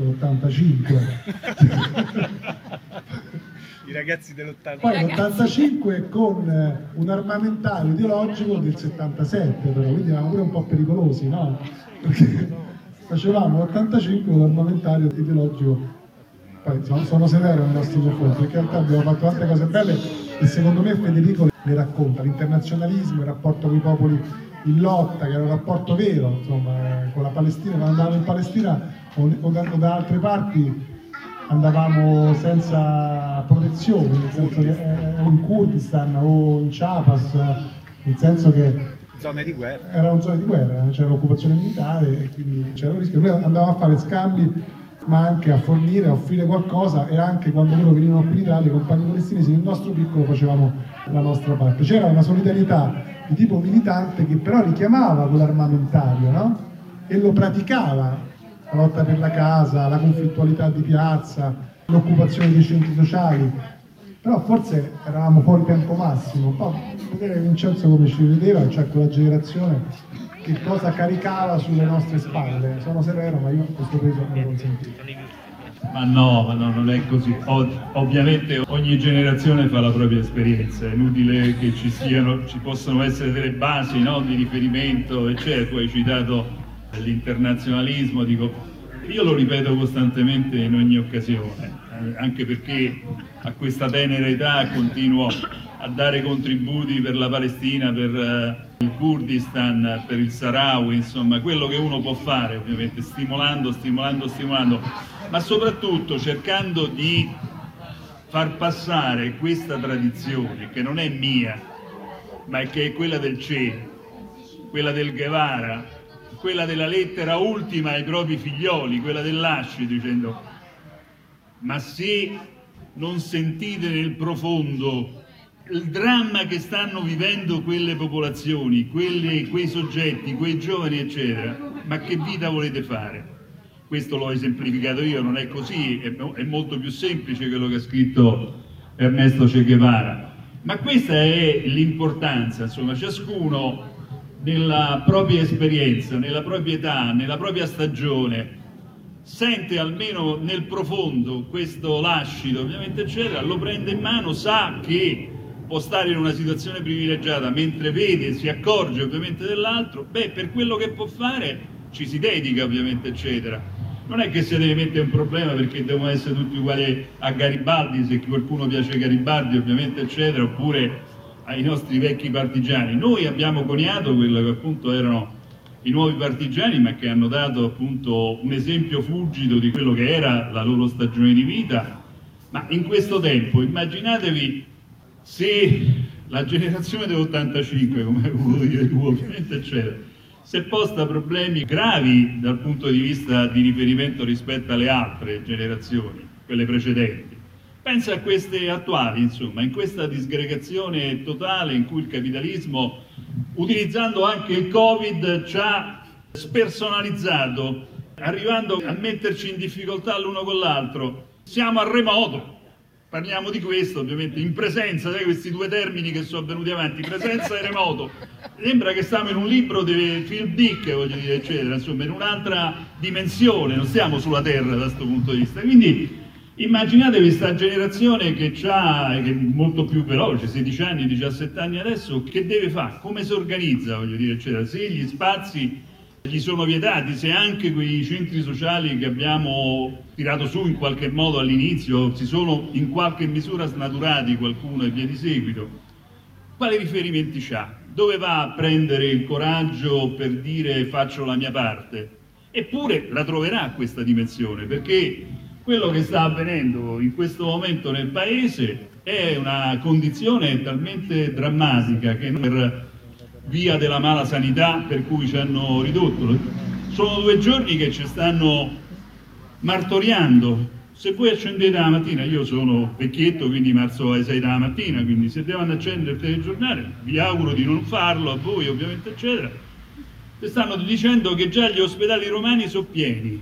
l'85. I ragazzi dell'85. Poi l'85 con un armamentario ideologico del 77, però, quindi eravamo pure un po' pericolosi, no? Perché facevamo l'85 con l'armamentario ideologico. Poi sono severo nei nostri confronti, perché in realtà abbiamo fatto tante cose belle e secondo me Federico le racconta, l'internazionalismo, il rapporto con i popoli in lotta, che era un rapporto vero, insomma, con la Palestina, quando andavamo in Palestina o da altre parti andavamo senza protezione, nel senso che o in Kurdistan o in Chiapas, nel senso che zone di guerra. Erano zone di guerra, c'era l'occupazione militare e quindi c'era un rischio. Noi andavamo a fare scambi, ma anche a fornire, a offrire qualcosa, e anche quando loro venivano qui in Italia, i compagni palestinesi, nel nostro piccolo facevamo la nostra parte. C'era una solidarietà di tipo militante che però richiamava quell'armamentario, no? E lo praticava. La lotta per la casa, la conflittualità di piazza, l'occupazione dei centri sociali, però forse eravamo fuori tempo massimo. Un po' vedere Vincenzo come ci vedeva, cioè quella generazione che cosa caricava sulle nostre spalle. Sono severo, ma io questo peso non lo consentito. Ma no, non è così. Ovviamente ogni generazione fa la propria esperienza, è inutile che ci possano essere delle basi, no, di riferimento, eccetera. Tu hai citato l'internazionalismo, dico, io lo ripeto costantemente in ogni occasione, anche perché a questa tenera età continuo a dare contributi per la Palestina, per il Kurdistan, per il Sahrawi, insomma quello che uno può fare, ovviamente stimolando, ma soprattutto cercando di far passare questa tradizione che non è mia, ma che è quella del Che, quella del Guevara, quella della lettera ultima ai propri figlioli, quella dell'Asci, dicendo: ma se non sentite nel profondo il dramma che stanno vivendo quelle popolazioni, quei soggetti, quei giovani, eccetera, ma che vita volete fare? Questo l'ho esemplificato io, non è così, è molto più semplice quello che ha scritto Ernesto Che Guevara. Ma questa è l'importanza, insomma, ciascuno nella propria esperienza, nella propria età, nella propria stagione, sente almeno nel profondo questo lascito, ovviamente, eccetera, lo prende in mano, sa che può stare in una situazione privilegiata mentre vede, si accorge ovviamente dell'altro, per quello che può fare ci si dedica, ovviamente, eccetera. Non è che si deve mettere un problema perché devono essere tutti uguali a Garibaldi, se qualcuno piace Garibaldi, ovviamente, eccetera, oppure ai nostri vecchi partigiani. Noi abbiamo coniato quello che appunto erano i nuovi partigiani, ma che hanno dato appunto un esempio fulgido di quello che era la loro stagione di vita. Ma in questo tempo immaginatevi se la generazione dell'85, come ho io, ovviamente, eccetera, si è posta problemi gravi dal punto di vista di riferimento rispetto alle altre generazioni, quelle precedenti. Pensa a queste attuali, insomma, in questa disgregazione totale in cui il capitalismo, utilizzando anche il Covid, ci ha spersonalizzato, arrivando a metterci in difficoltà l'uno con l'altro. Siamo a remoto. Parliamo di questo, ovviamente, in presenza, sai, questi due termini che sono venuti avanti, presenza e remoto. Sembra che stiamo in un libro di Philip Dick, voglio dire, eccetera, insomma, in un'altra dimensione, non stiamo sulla Terra da questo punto di vista. Quindi immaginatevi questa generazione che è molto più veloce, 16 anni, 17 anni adesso, che deve fare, come si organizza, voglio dire, eccetera, se gli spazi gli sono vietati, se anche quei centri sociali che abbiamo tirato su in qualche modo all'inizio si sono in qualche misura snaturati qualcuno e via di seguito, quali riferimenti c'ha? Dove va a prendere il coraggio per dire faccio la mia parte? Eppure la troverà questa dimensione, perché quello che sta avvenendo in questo momento nel Paese è una condizione talmente drammatica che per via della mala sanità per cui ci hanno ridotto. Sono 2 giorni che ci stanno martoriando. Se voi accendete la mattina, io sono vecchietto, quindi marzo alle 6 della mattina, quindi se devono accendere il telegiornale, vi auguro di non farlo, a voi ovviamente, eccetera. Vi stanno dicendo che già gli ospedali romani sono pieni.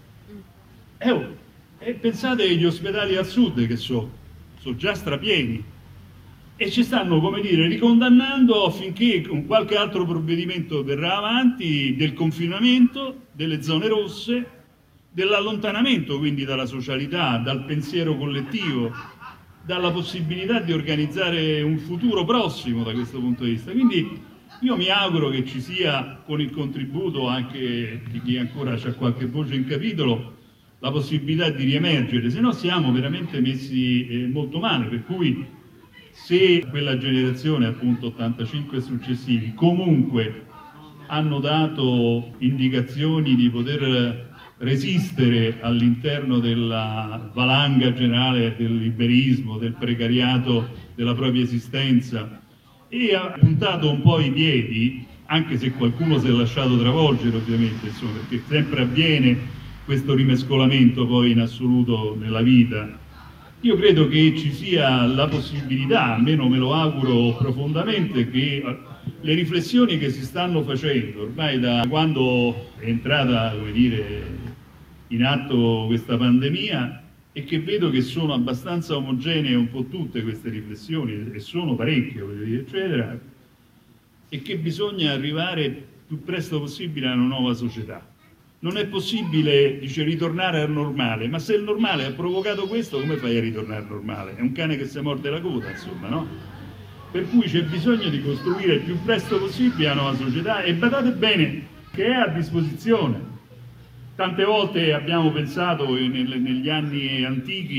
E pensate agli ospedali al sud che sono già strapieni. E ci stanno, come dire, ricondannando affinché con qualche altro provvedimento verrà avanti del confinamento, delle zone rosse, dell'allontanamento quindi dalla socialità, dal pensiero collettivo, dalla possibilità di organizzare un futuro prossimo da questo punto di vista. Quindi io mi auguro che ci sia, con il contributo anche di chi ancora ha qualche voce in capitolo, la possibilità di riemergere, se no siamo veramente messi molto male, per cui se quella generazione, appunto 85 successivi, comunque hanno dato indicazioni di poter resistere all'interno della valanga generale del liberismo, del precariato della propria esistenza, e ha puntato un po' i piedi, anche se qualcuno si è lasciato travolgere ovviamente, insomma, perché sempre avviene questo rimescolamento poi in assoluto nella vita. Io credo che ci sia la possibilità, almeno me lo auguro profondamente, che le riflessioni che si stanno facendo ormai da quando è entrata, come dire, in atto questa pandemia, e che vedo che sono abbastanza omogenee un po' tutte queste riflessioni, e sono parecchie, voglio dire, eccetera, e che bisogna arrivare più presto possibile a una nuova società. Non è possibile, dice, ritornare al normale, ma se il normale ha provocato questo, come fai a ritornare al normale? È un cane che si morde la coda, insomma, no? Per cui c'è bisogno di costruire il più presto possibile la nuova società, e badate bene che è a disposizione. Tante volte abbiamo pensato negli anni antichi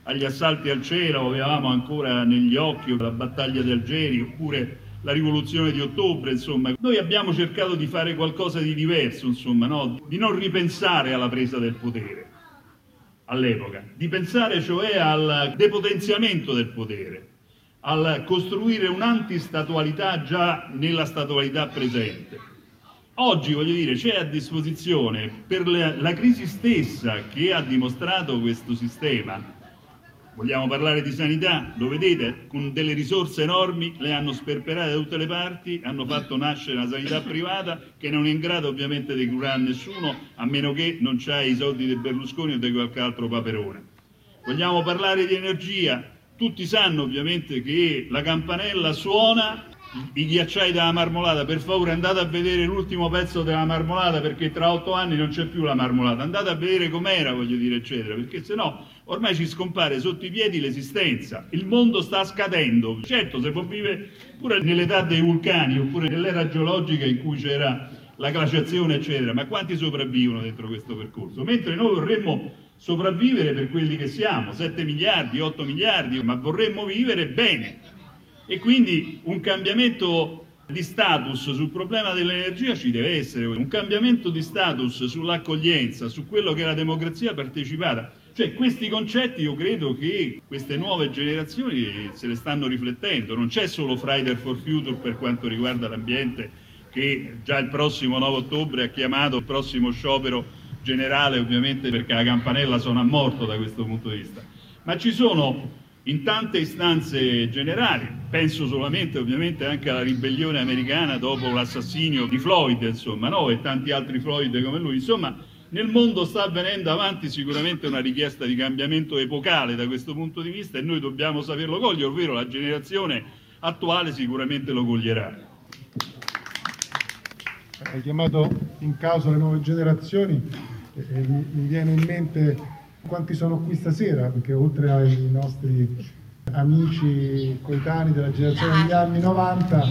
agli assalti al cielo, avevamo ancora negli occhi la battaglia di Algeri oppure la rivoluzione di ottobre, insomma. Noi abbiamo cercato di fare qualcosa di diverso, insomma, no? Di non ripensare alla presa del potere all'epoca, di pensare cioè al depotenziamento del potere, al costruire un'antistatualità già nella statualità presente. Oggi, voglio dire, c'è a disposizione per la crisi stessa che ha dimostrato questo sistema. Vogliamo parlare di sanità? Lo vedete, con delle risorse enormi le hanno sperperate da tutte le parti, hanno fatto nascere una sanità privata che non è in grado ovviamente di curare nessuno, a meno che non c'hai i soldi di Berlusconi o di qualche altro paperone. Vogliamo parlare di energia? Tutti sanno ovviamente che la campanella suona, i ghiacciai della Marmolada, per favore andate a vedere l'ultimo pezzo della Marmolada, perché tra 8 anni non c'è più la Marmolada, andate a vedere com'era, voglio dire, eccetera, perché sennò ormai ci scompare sotto i piedi l'esistenza, il mondo sta scadendo. Certo, si può vivere pure nell'età dei vulcani oppure nell'era geologica in cui c'era la glaciazione, eccetera, ma quanti sopravvivono dentro questo percorso? Mentre noi vorremmo sopravvivere per quelli che siamo, 7 miliardi, 8 miliardi, ma vorremmo vivere bene. E quindi un cambiamento di status sul problema dell'energia ci deve essere, un cambiamento di status sull'accoglienza, su quello che è la democrazia partecipata. Cioè questi concetti io credo che queste nuove generazioni se le stanno riflettendo, non c'è solo Friday for Future per quanto riguarda l'ambiente, che già il prossimo 9 ottobre ha chiamato il prossimo sciopero generale, ovviamente perché la campanella suona a morto da questo punto di vista, ma ci sono in tante istanze generali, penso solamente ovviamente anche alla ribellione americana dopo l'assassinio di Floyd, insomma, no? E tanti altri Floyd come lui, insomma, nel mondo sta avvenendo avanti sicuramente una richiesta di cambiamento epocale da questo punto di vista e noi dobbiamo saperlo cogliere, ovvero la generazione attuale sicuramente lo coglierà. Hai chiamato in causa le nuove generazioni e mi viene in mente quanti sono qui stasera, perché oltre ai nostri amici coetanei della generazione degli anni 90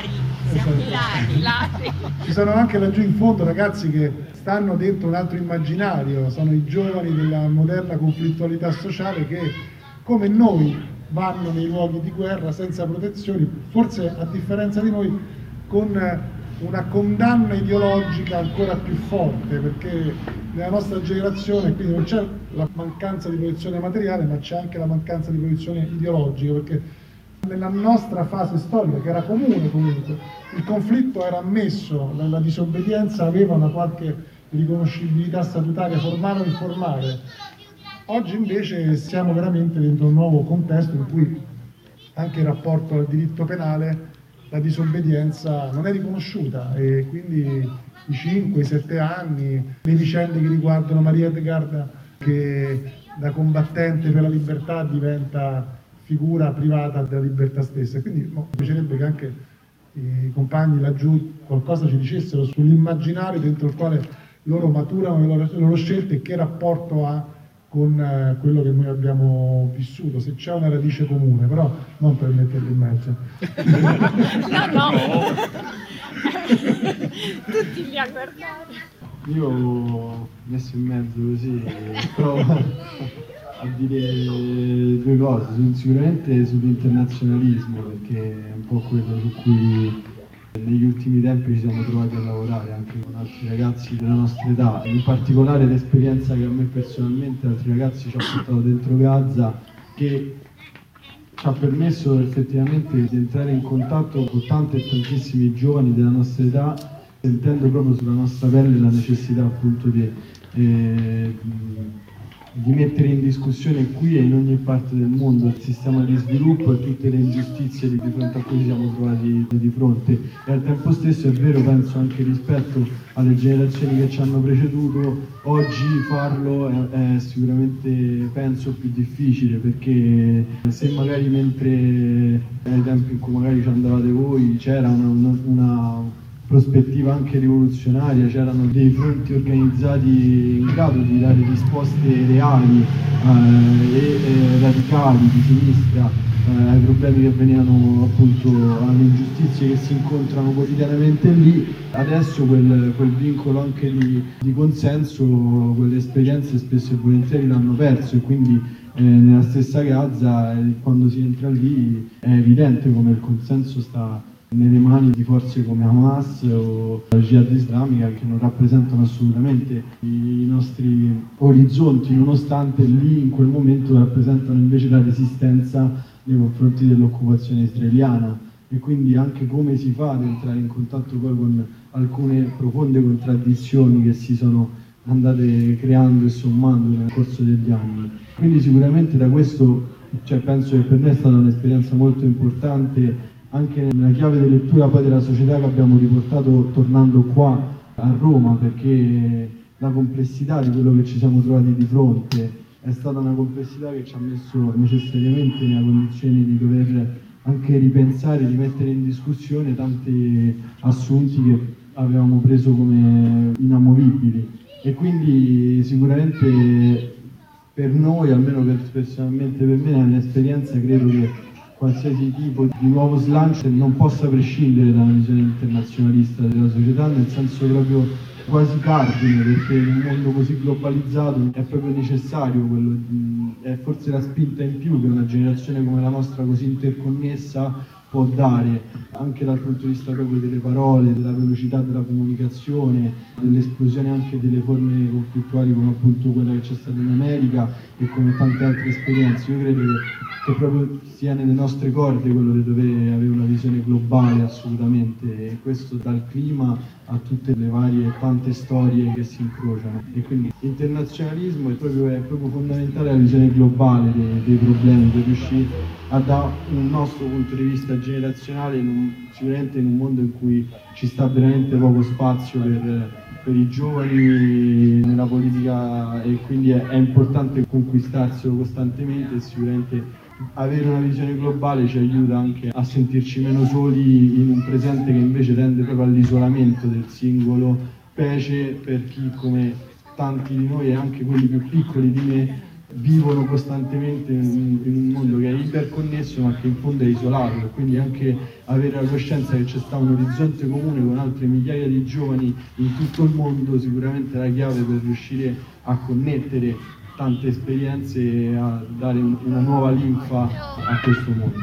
ci sono anche laggiù in fondo ragazzi che stanno dentro un altro immaginario, sono i giovani della moderna conflittualità sociale che come noi vanno nei luoghi di guerra senza protezioni, forse a differenza di noi con una condanna ideologica ancora più forte, perché nella nostra generazione quindi non c'è la mancanza di protezione materiale, ma c'è anche la mancanza di protezione ideologica, perché nella nostra fase storica, che era comune comunque, il conflitto era ammesso, la disobbedienza aveva una qualche riconoscibilità statutaria formale o informale. Oggi invece siamo veramente dentro un nuovo contesto in cui anche in rapporto al diritto penale la disobbedienza non è riconosciuta e quindi i 5, i 7 anni, le vicende che riguardano Maria Edgarda che da combattente per la libertà diventa figura privata della libertà stessa. Quindi mi piacerebbe che anche i compagni laggiù qualcosa ci dicessero sull'immaginario dentro il quale loro maturano le loro scelte e che rapporto ha con quello che noi abbiamo vissuto, se c'è una radice comune, però non per metterli in mezzo. No. Tutti li ha guardati. Io ho messo in mezzo così, provo a dire due cose, sicuramente sull'internazionalismo, perché è un po' quello su cui negli ultimi tempi ci siamo trovati a lavorare anche con altri ragazzi della nostra età, in particolare l'esperienza che a me personalmente altri ragazzi ci ha portato dentro Gaza, che ci ha permesso effettivamente di entrare in contatto con tanti e tantissimi giovani della nostra età, sentendo proprio sulla nostra pelle la necessità appunto di mettere in discussione qui e in ogni parte del mondo il sistema di sviluppo e tutte le ingiustizie di fronte a cui ci siamo trovati di fronte, e al tempo stesso è vero, penso anche rispetto alle generazioni che ci hanno preceduto, oggi farlo è sicuramente penso più difficile, perché se magari mentre ai tempi in cui magari ci andavate voi c'era una prospettiva anche rivoluzionaria, c'erano dei fronti organizzati in grado di dare risposte reali e radicali di sinistra ai problemi che venivano appunto, alle ingiustizie che si incontrano quotidianamente lì. Adesso quel vincolo anche di consenso, quelle esperienze spesso e volentieri l'hanno perso, e quindi nella stessa Gaza, quando si entra lì è evidente come il consenso sta nelle mani di forze come Hamas o la Jihad islamica, che non rappresentano assolutamente i nostri orizzonti, nonostante lì in quel momento rappresentano invece la resistenza nei confronti dell'occupazione israeliana. E quindi anche come si fa ad entrare in contatto poi con alcune profonde contraddizioni che si sono andate creando e sommando nel corso degli anni. Quindi sicuramente da questo, penso che per me è stata un'esperienza molto importante, anche nella chiave di lettura poi della società che abbiamo riportato tornando qua a Roma, perché la complessità di quello che ci siamo trovati di fronte è stata una complessità che ci ha messo necessariamente nella condizione di dover anche ripensare, di mettere in discussione tanti assunti che avevamo preso come inamovibili. E quindi sicuramente per noi, almeno personalmente per me, è un'esperienza, credo che qualsiasi tipo di nuovo slancio non possa prescindere da una visione internazionalista della società, nel senso proprio quasi cardine, perché in un mondo così globalizzato è proprio necessario è forse la spinta in più che una generazione come la nostra, così interconnessa, può dare, anche dal punto di vista proprio delle parole, della velocità della comunicazione, dell'esplosione anche delle forme conflittuali come appunto quella che c'è stata in America e come tante altre esperienze. Io credo che proprio sia nelle nostre corde quello di dover avere una visione globale assolutamente, e questo dal clima a tutte le varie tante storie che si incrociano. E quindi l'internazionalismo è proprio fondamentale la visione globale dei problemi, per riuscire a dare un nostro punto di vista generazionale, sicuramente in un mondo in cui ci sta veramente poco spazio per i giovani nella politica, e quindi è importante conquistarselo costantemente, e sicuramente avere una visione globale ci aiuta anche a sentirci meno soli in un presente che invece tende proprio all'isolamento del singolo, specie per chi come tanti di noi e anche quelli più piccoli di me vivono costantemente in un mondo che è iperconnesso ma che in fondo è isolato, e quindi anche avere la coscienza che c'è stato un orizzonte comune con altre migliaia di giovani in tutto il mondo sicuramente è la chiave per riuscire a connettere tante esperienze e a dare una nuova linfa a questo mondo.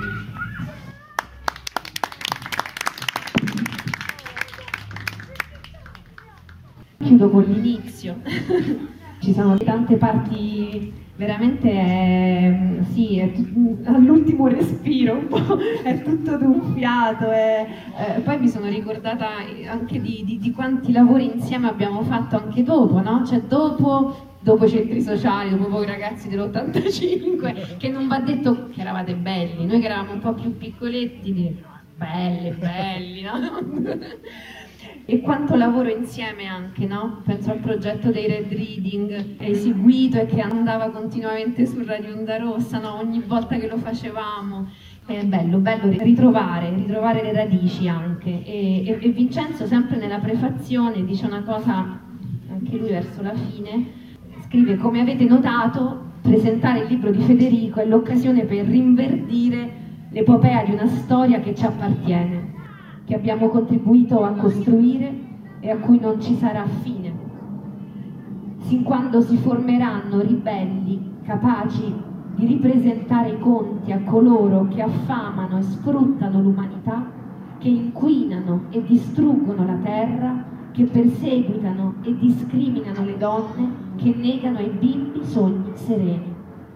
Chiudo con l'inizio. Ci sono tante parti veramente, sì, è all'ultimo respiro, un po', è tutto d'un fiato. Poi mi sono ricordata anche di quanti lavori insieme abbiamo fatto anche dopo, no? Cioè dopo i centri sociali, dopo voi ragazzi dell'85, che non va detto che eravate belli, noi che eravamo un po' più piccoletti, belli, no? E quanto lavoro insieme anche, no? Penso al progetto dei Red Reading eseguito e che andava continuamente su Radio Onda Rossa, no? Ogni volta che lo facevamo. È bello ritrovare le radici anche. E Vincenzo, sempre nella prefazione, dice una cosa, anche lui verso la fine, scrive: come avete notato, presentare il libro di Federico è l'occasione per rinverdire l'epopea di una storia che ci appartiene, che abbiamo contribuito a costruire e a cui non ci sarà fine. Sin quando si formeranno ribelli capaci di ripresentare i conti a coloro che affamano e sfruttano l'umanità, che inquinano e distruggono la terra, che perseguitano e discriminano le donne, che negano ai bimbi sogni sereni.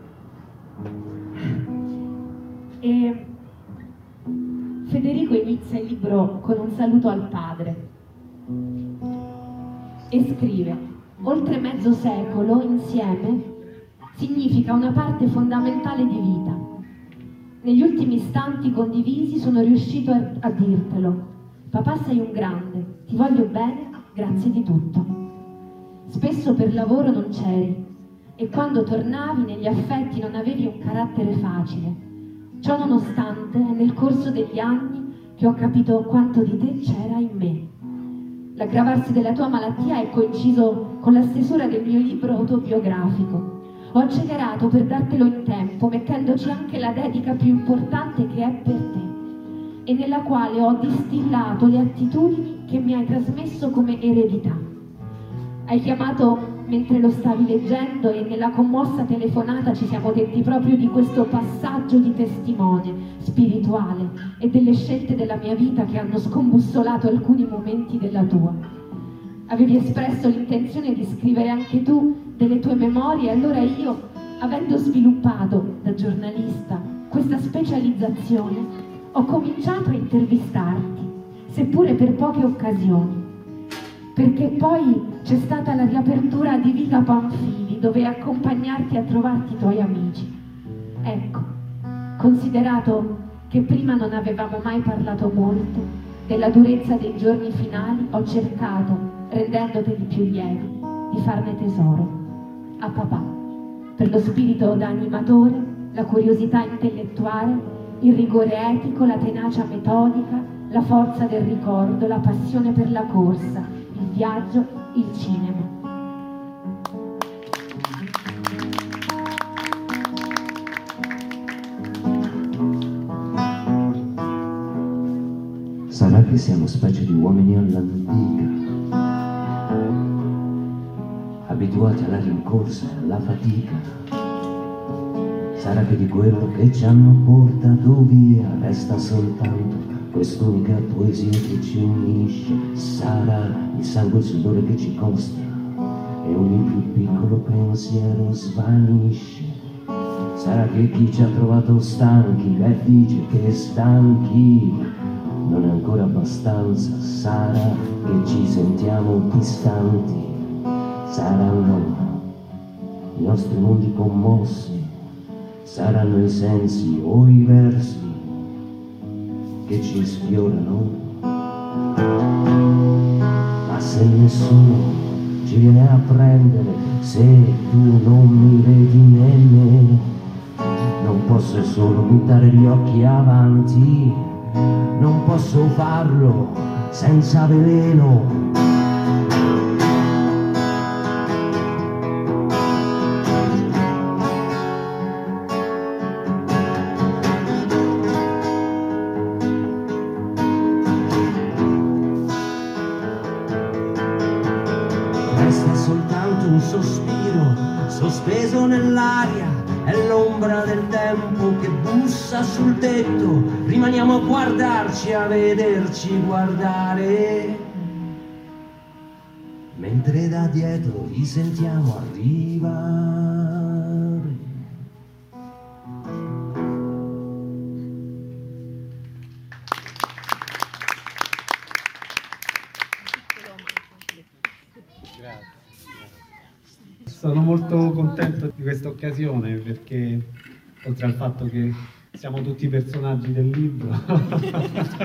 E Federico inizia il libro con un saluto al padre e scrive: oltre mezzo secolo insieme significa una parte fondamentale di vita. Negli ultimi istanti condivisi sono riuscito a dirtelo: papà, sei un grande, ti voglio bene, grazie di tutto. Spesso per lavoro non c'eri e quando tornavi negli affetti non avevi un carattere facile. Ciò nonostante è nel corso degli anni che ho capito quanto di te c'era in me. L'aggravarsi della tua malattia è coinciso con la stesura del mio libro autobiografico. Ho accelerato per dartelo in tempo, mettendoci anche la dedica più importante che è per te e nella quale ho distillato le attitudini che mi hai trasmesso come eredità. Hai chiamato mentre lo stavi leggendo e nella commossa telefonata ci siamo detti proprio di questo passaggio di testimone spirituale e delle scelte della mia vita che hanno scombussolato alcuni momenti della tua. Avevi espresso l'intenzione di scrivere anche tu delle tue memorie, allora io, avendo sviluppato da giornalista questa specializzazione, ho cominciato a intervistarti, seppure per poche occasioni, perché poi c'è stata la riapertura di Vita Panfili, dove accompagnarti a trovarti i tuoi amici. Ecco, considerato che prima non avevamo mai parlato molto della durezza dei giorni finali, ho cercato, rendendoteli più lievi, di farne tesoro a papà, per lo spirito da animatore, la curiosità intellettuale, il rigore etico, la tenacia metodica, la forza del ricordo, la passione per la corsa, il viaggio, il cinema. Sarà che siamo specie di uomini all'antica, abituati alla rincorsa e alla fatica. Sarà che di quello che ci hanno portato via resta soltanto quest'unica poesia che ci unisce. Sarà il sangue e il sudore che ci costa e ogni più piccolo pensiero svanisce. Sarà che chi ci ha trovato stanchi beh dice che stanchi non è ancora abbastanza. Sarà che ci sentiamo distanti, saranno i nostri mondi commossi, saranno i sensi o i versi che ci sfiorano. Ma se nessuno ci viene a prendere, se tu non mi vedi né me, non posso solo buttare gli occhi avanti, non posso farlo senza veleno. Resta soltanto un sospiro sospeso nell'aria, è l'ombra del tempo che bussa sul tetto. Rimaniamo a guardarci, a vederci guardare, mentre da dietro li sentiamo arrivare. Sono molto contento di questa occasione perché, oltre al fatto che siamo tutti personaggi del libro, Bisogna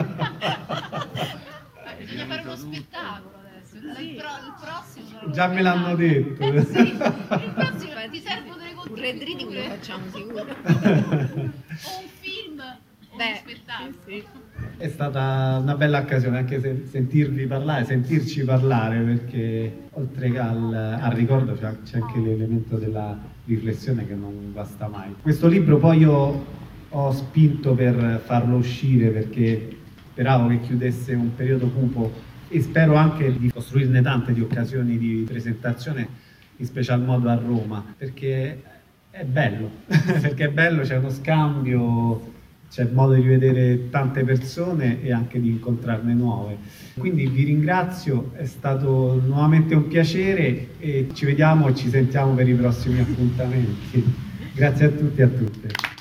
fare uno spettacolo adesso. Il prossimo già me l'hanno detto. Sì, il prossimo ti servono delle correttrini, quello facciamo sicuro. O un film, o uno spettacolo. Sì. È stata una bella occasione anche sentirvi parlare, sentirci parlare, perché oltre che al ricordo c'è anche l'elemento della riflessione che non basta mai. Questo libro poi io ho spinto per farlo uscire perché speravo che chiudesse un periodo cupo e spero anche di costruirne tante di occasioni di presentazione, in special modo a Roma, perché è bello, perché è bello, c'è uno scambio, c'è modo di vedere tante persone e anche di incontrarne nuove. Quindi vi ringrazio, è stato nuovamente un piacere e ci vediamo e ci sentiamo per i prossimi appuntamenti. Grazie a tutti e a tutte.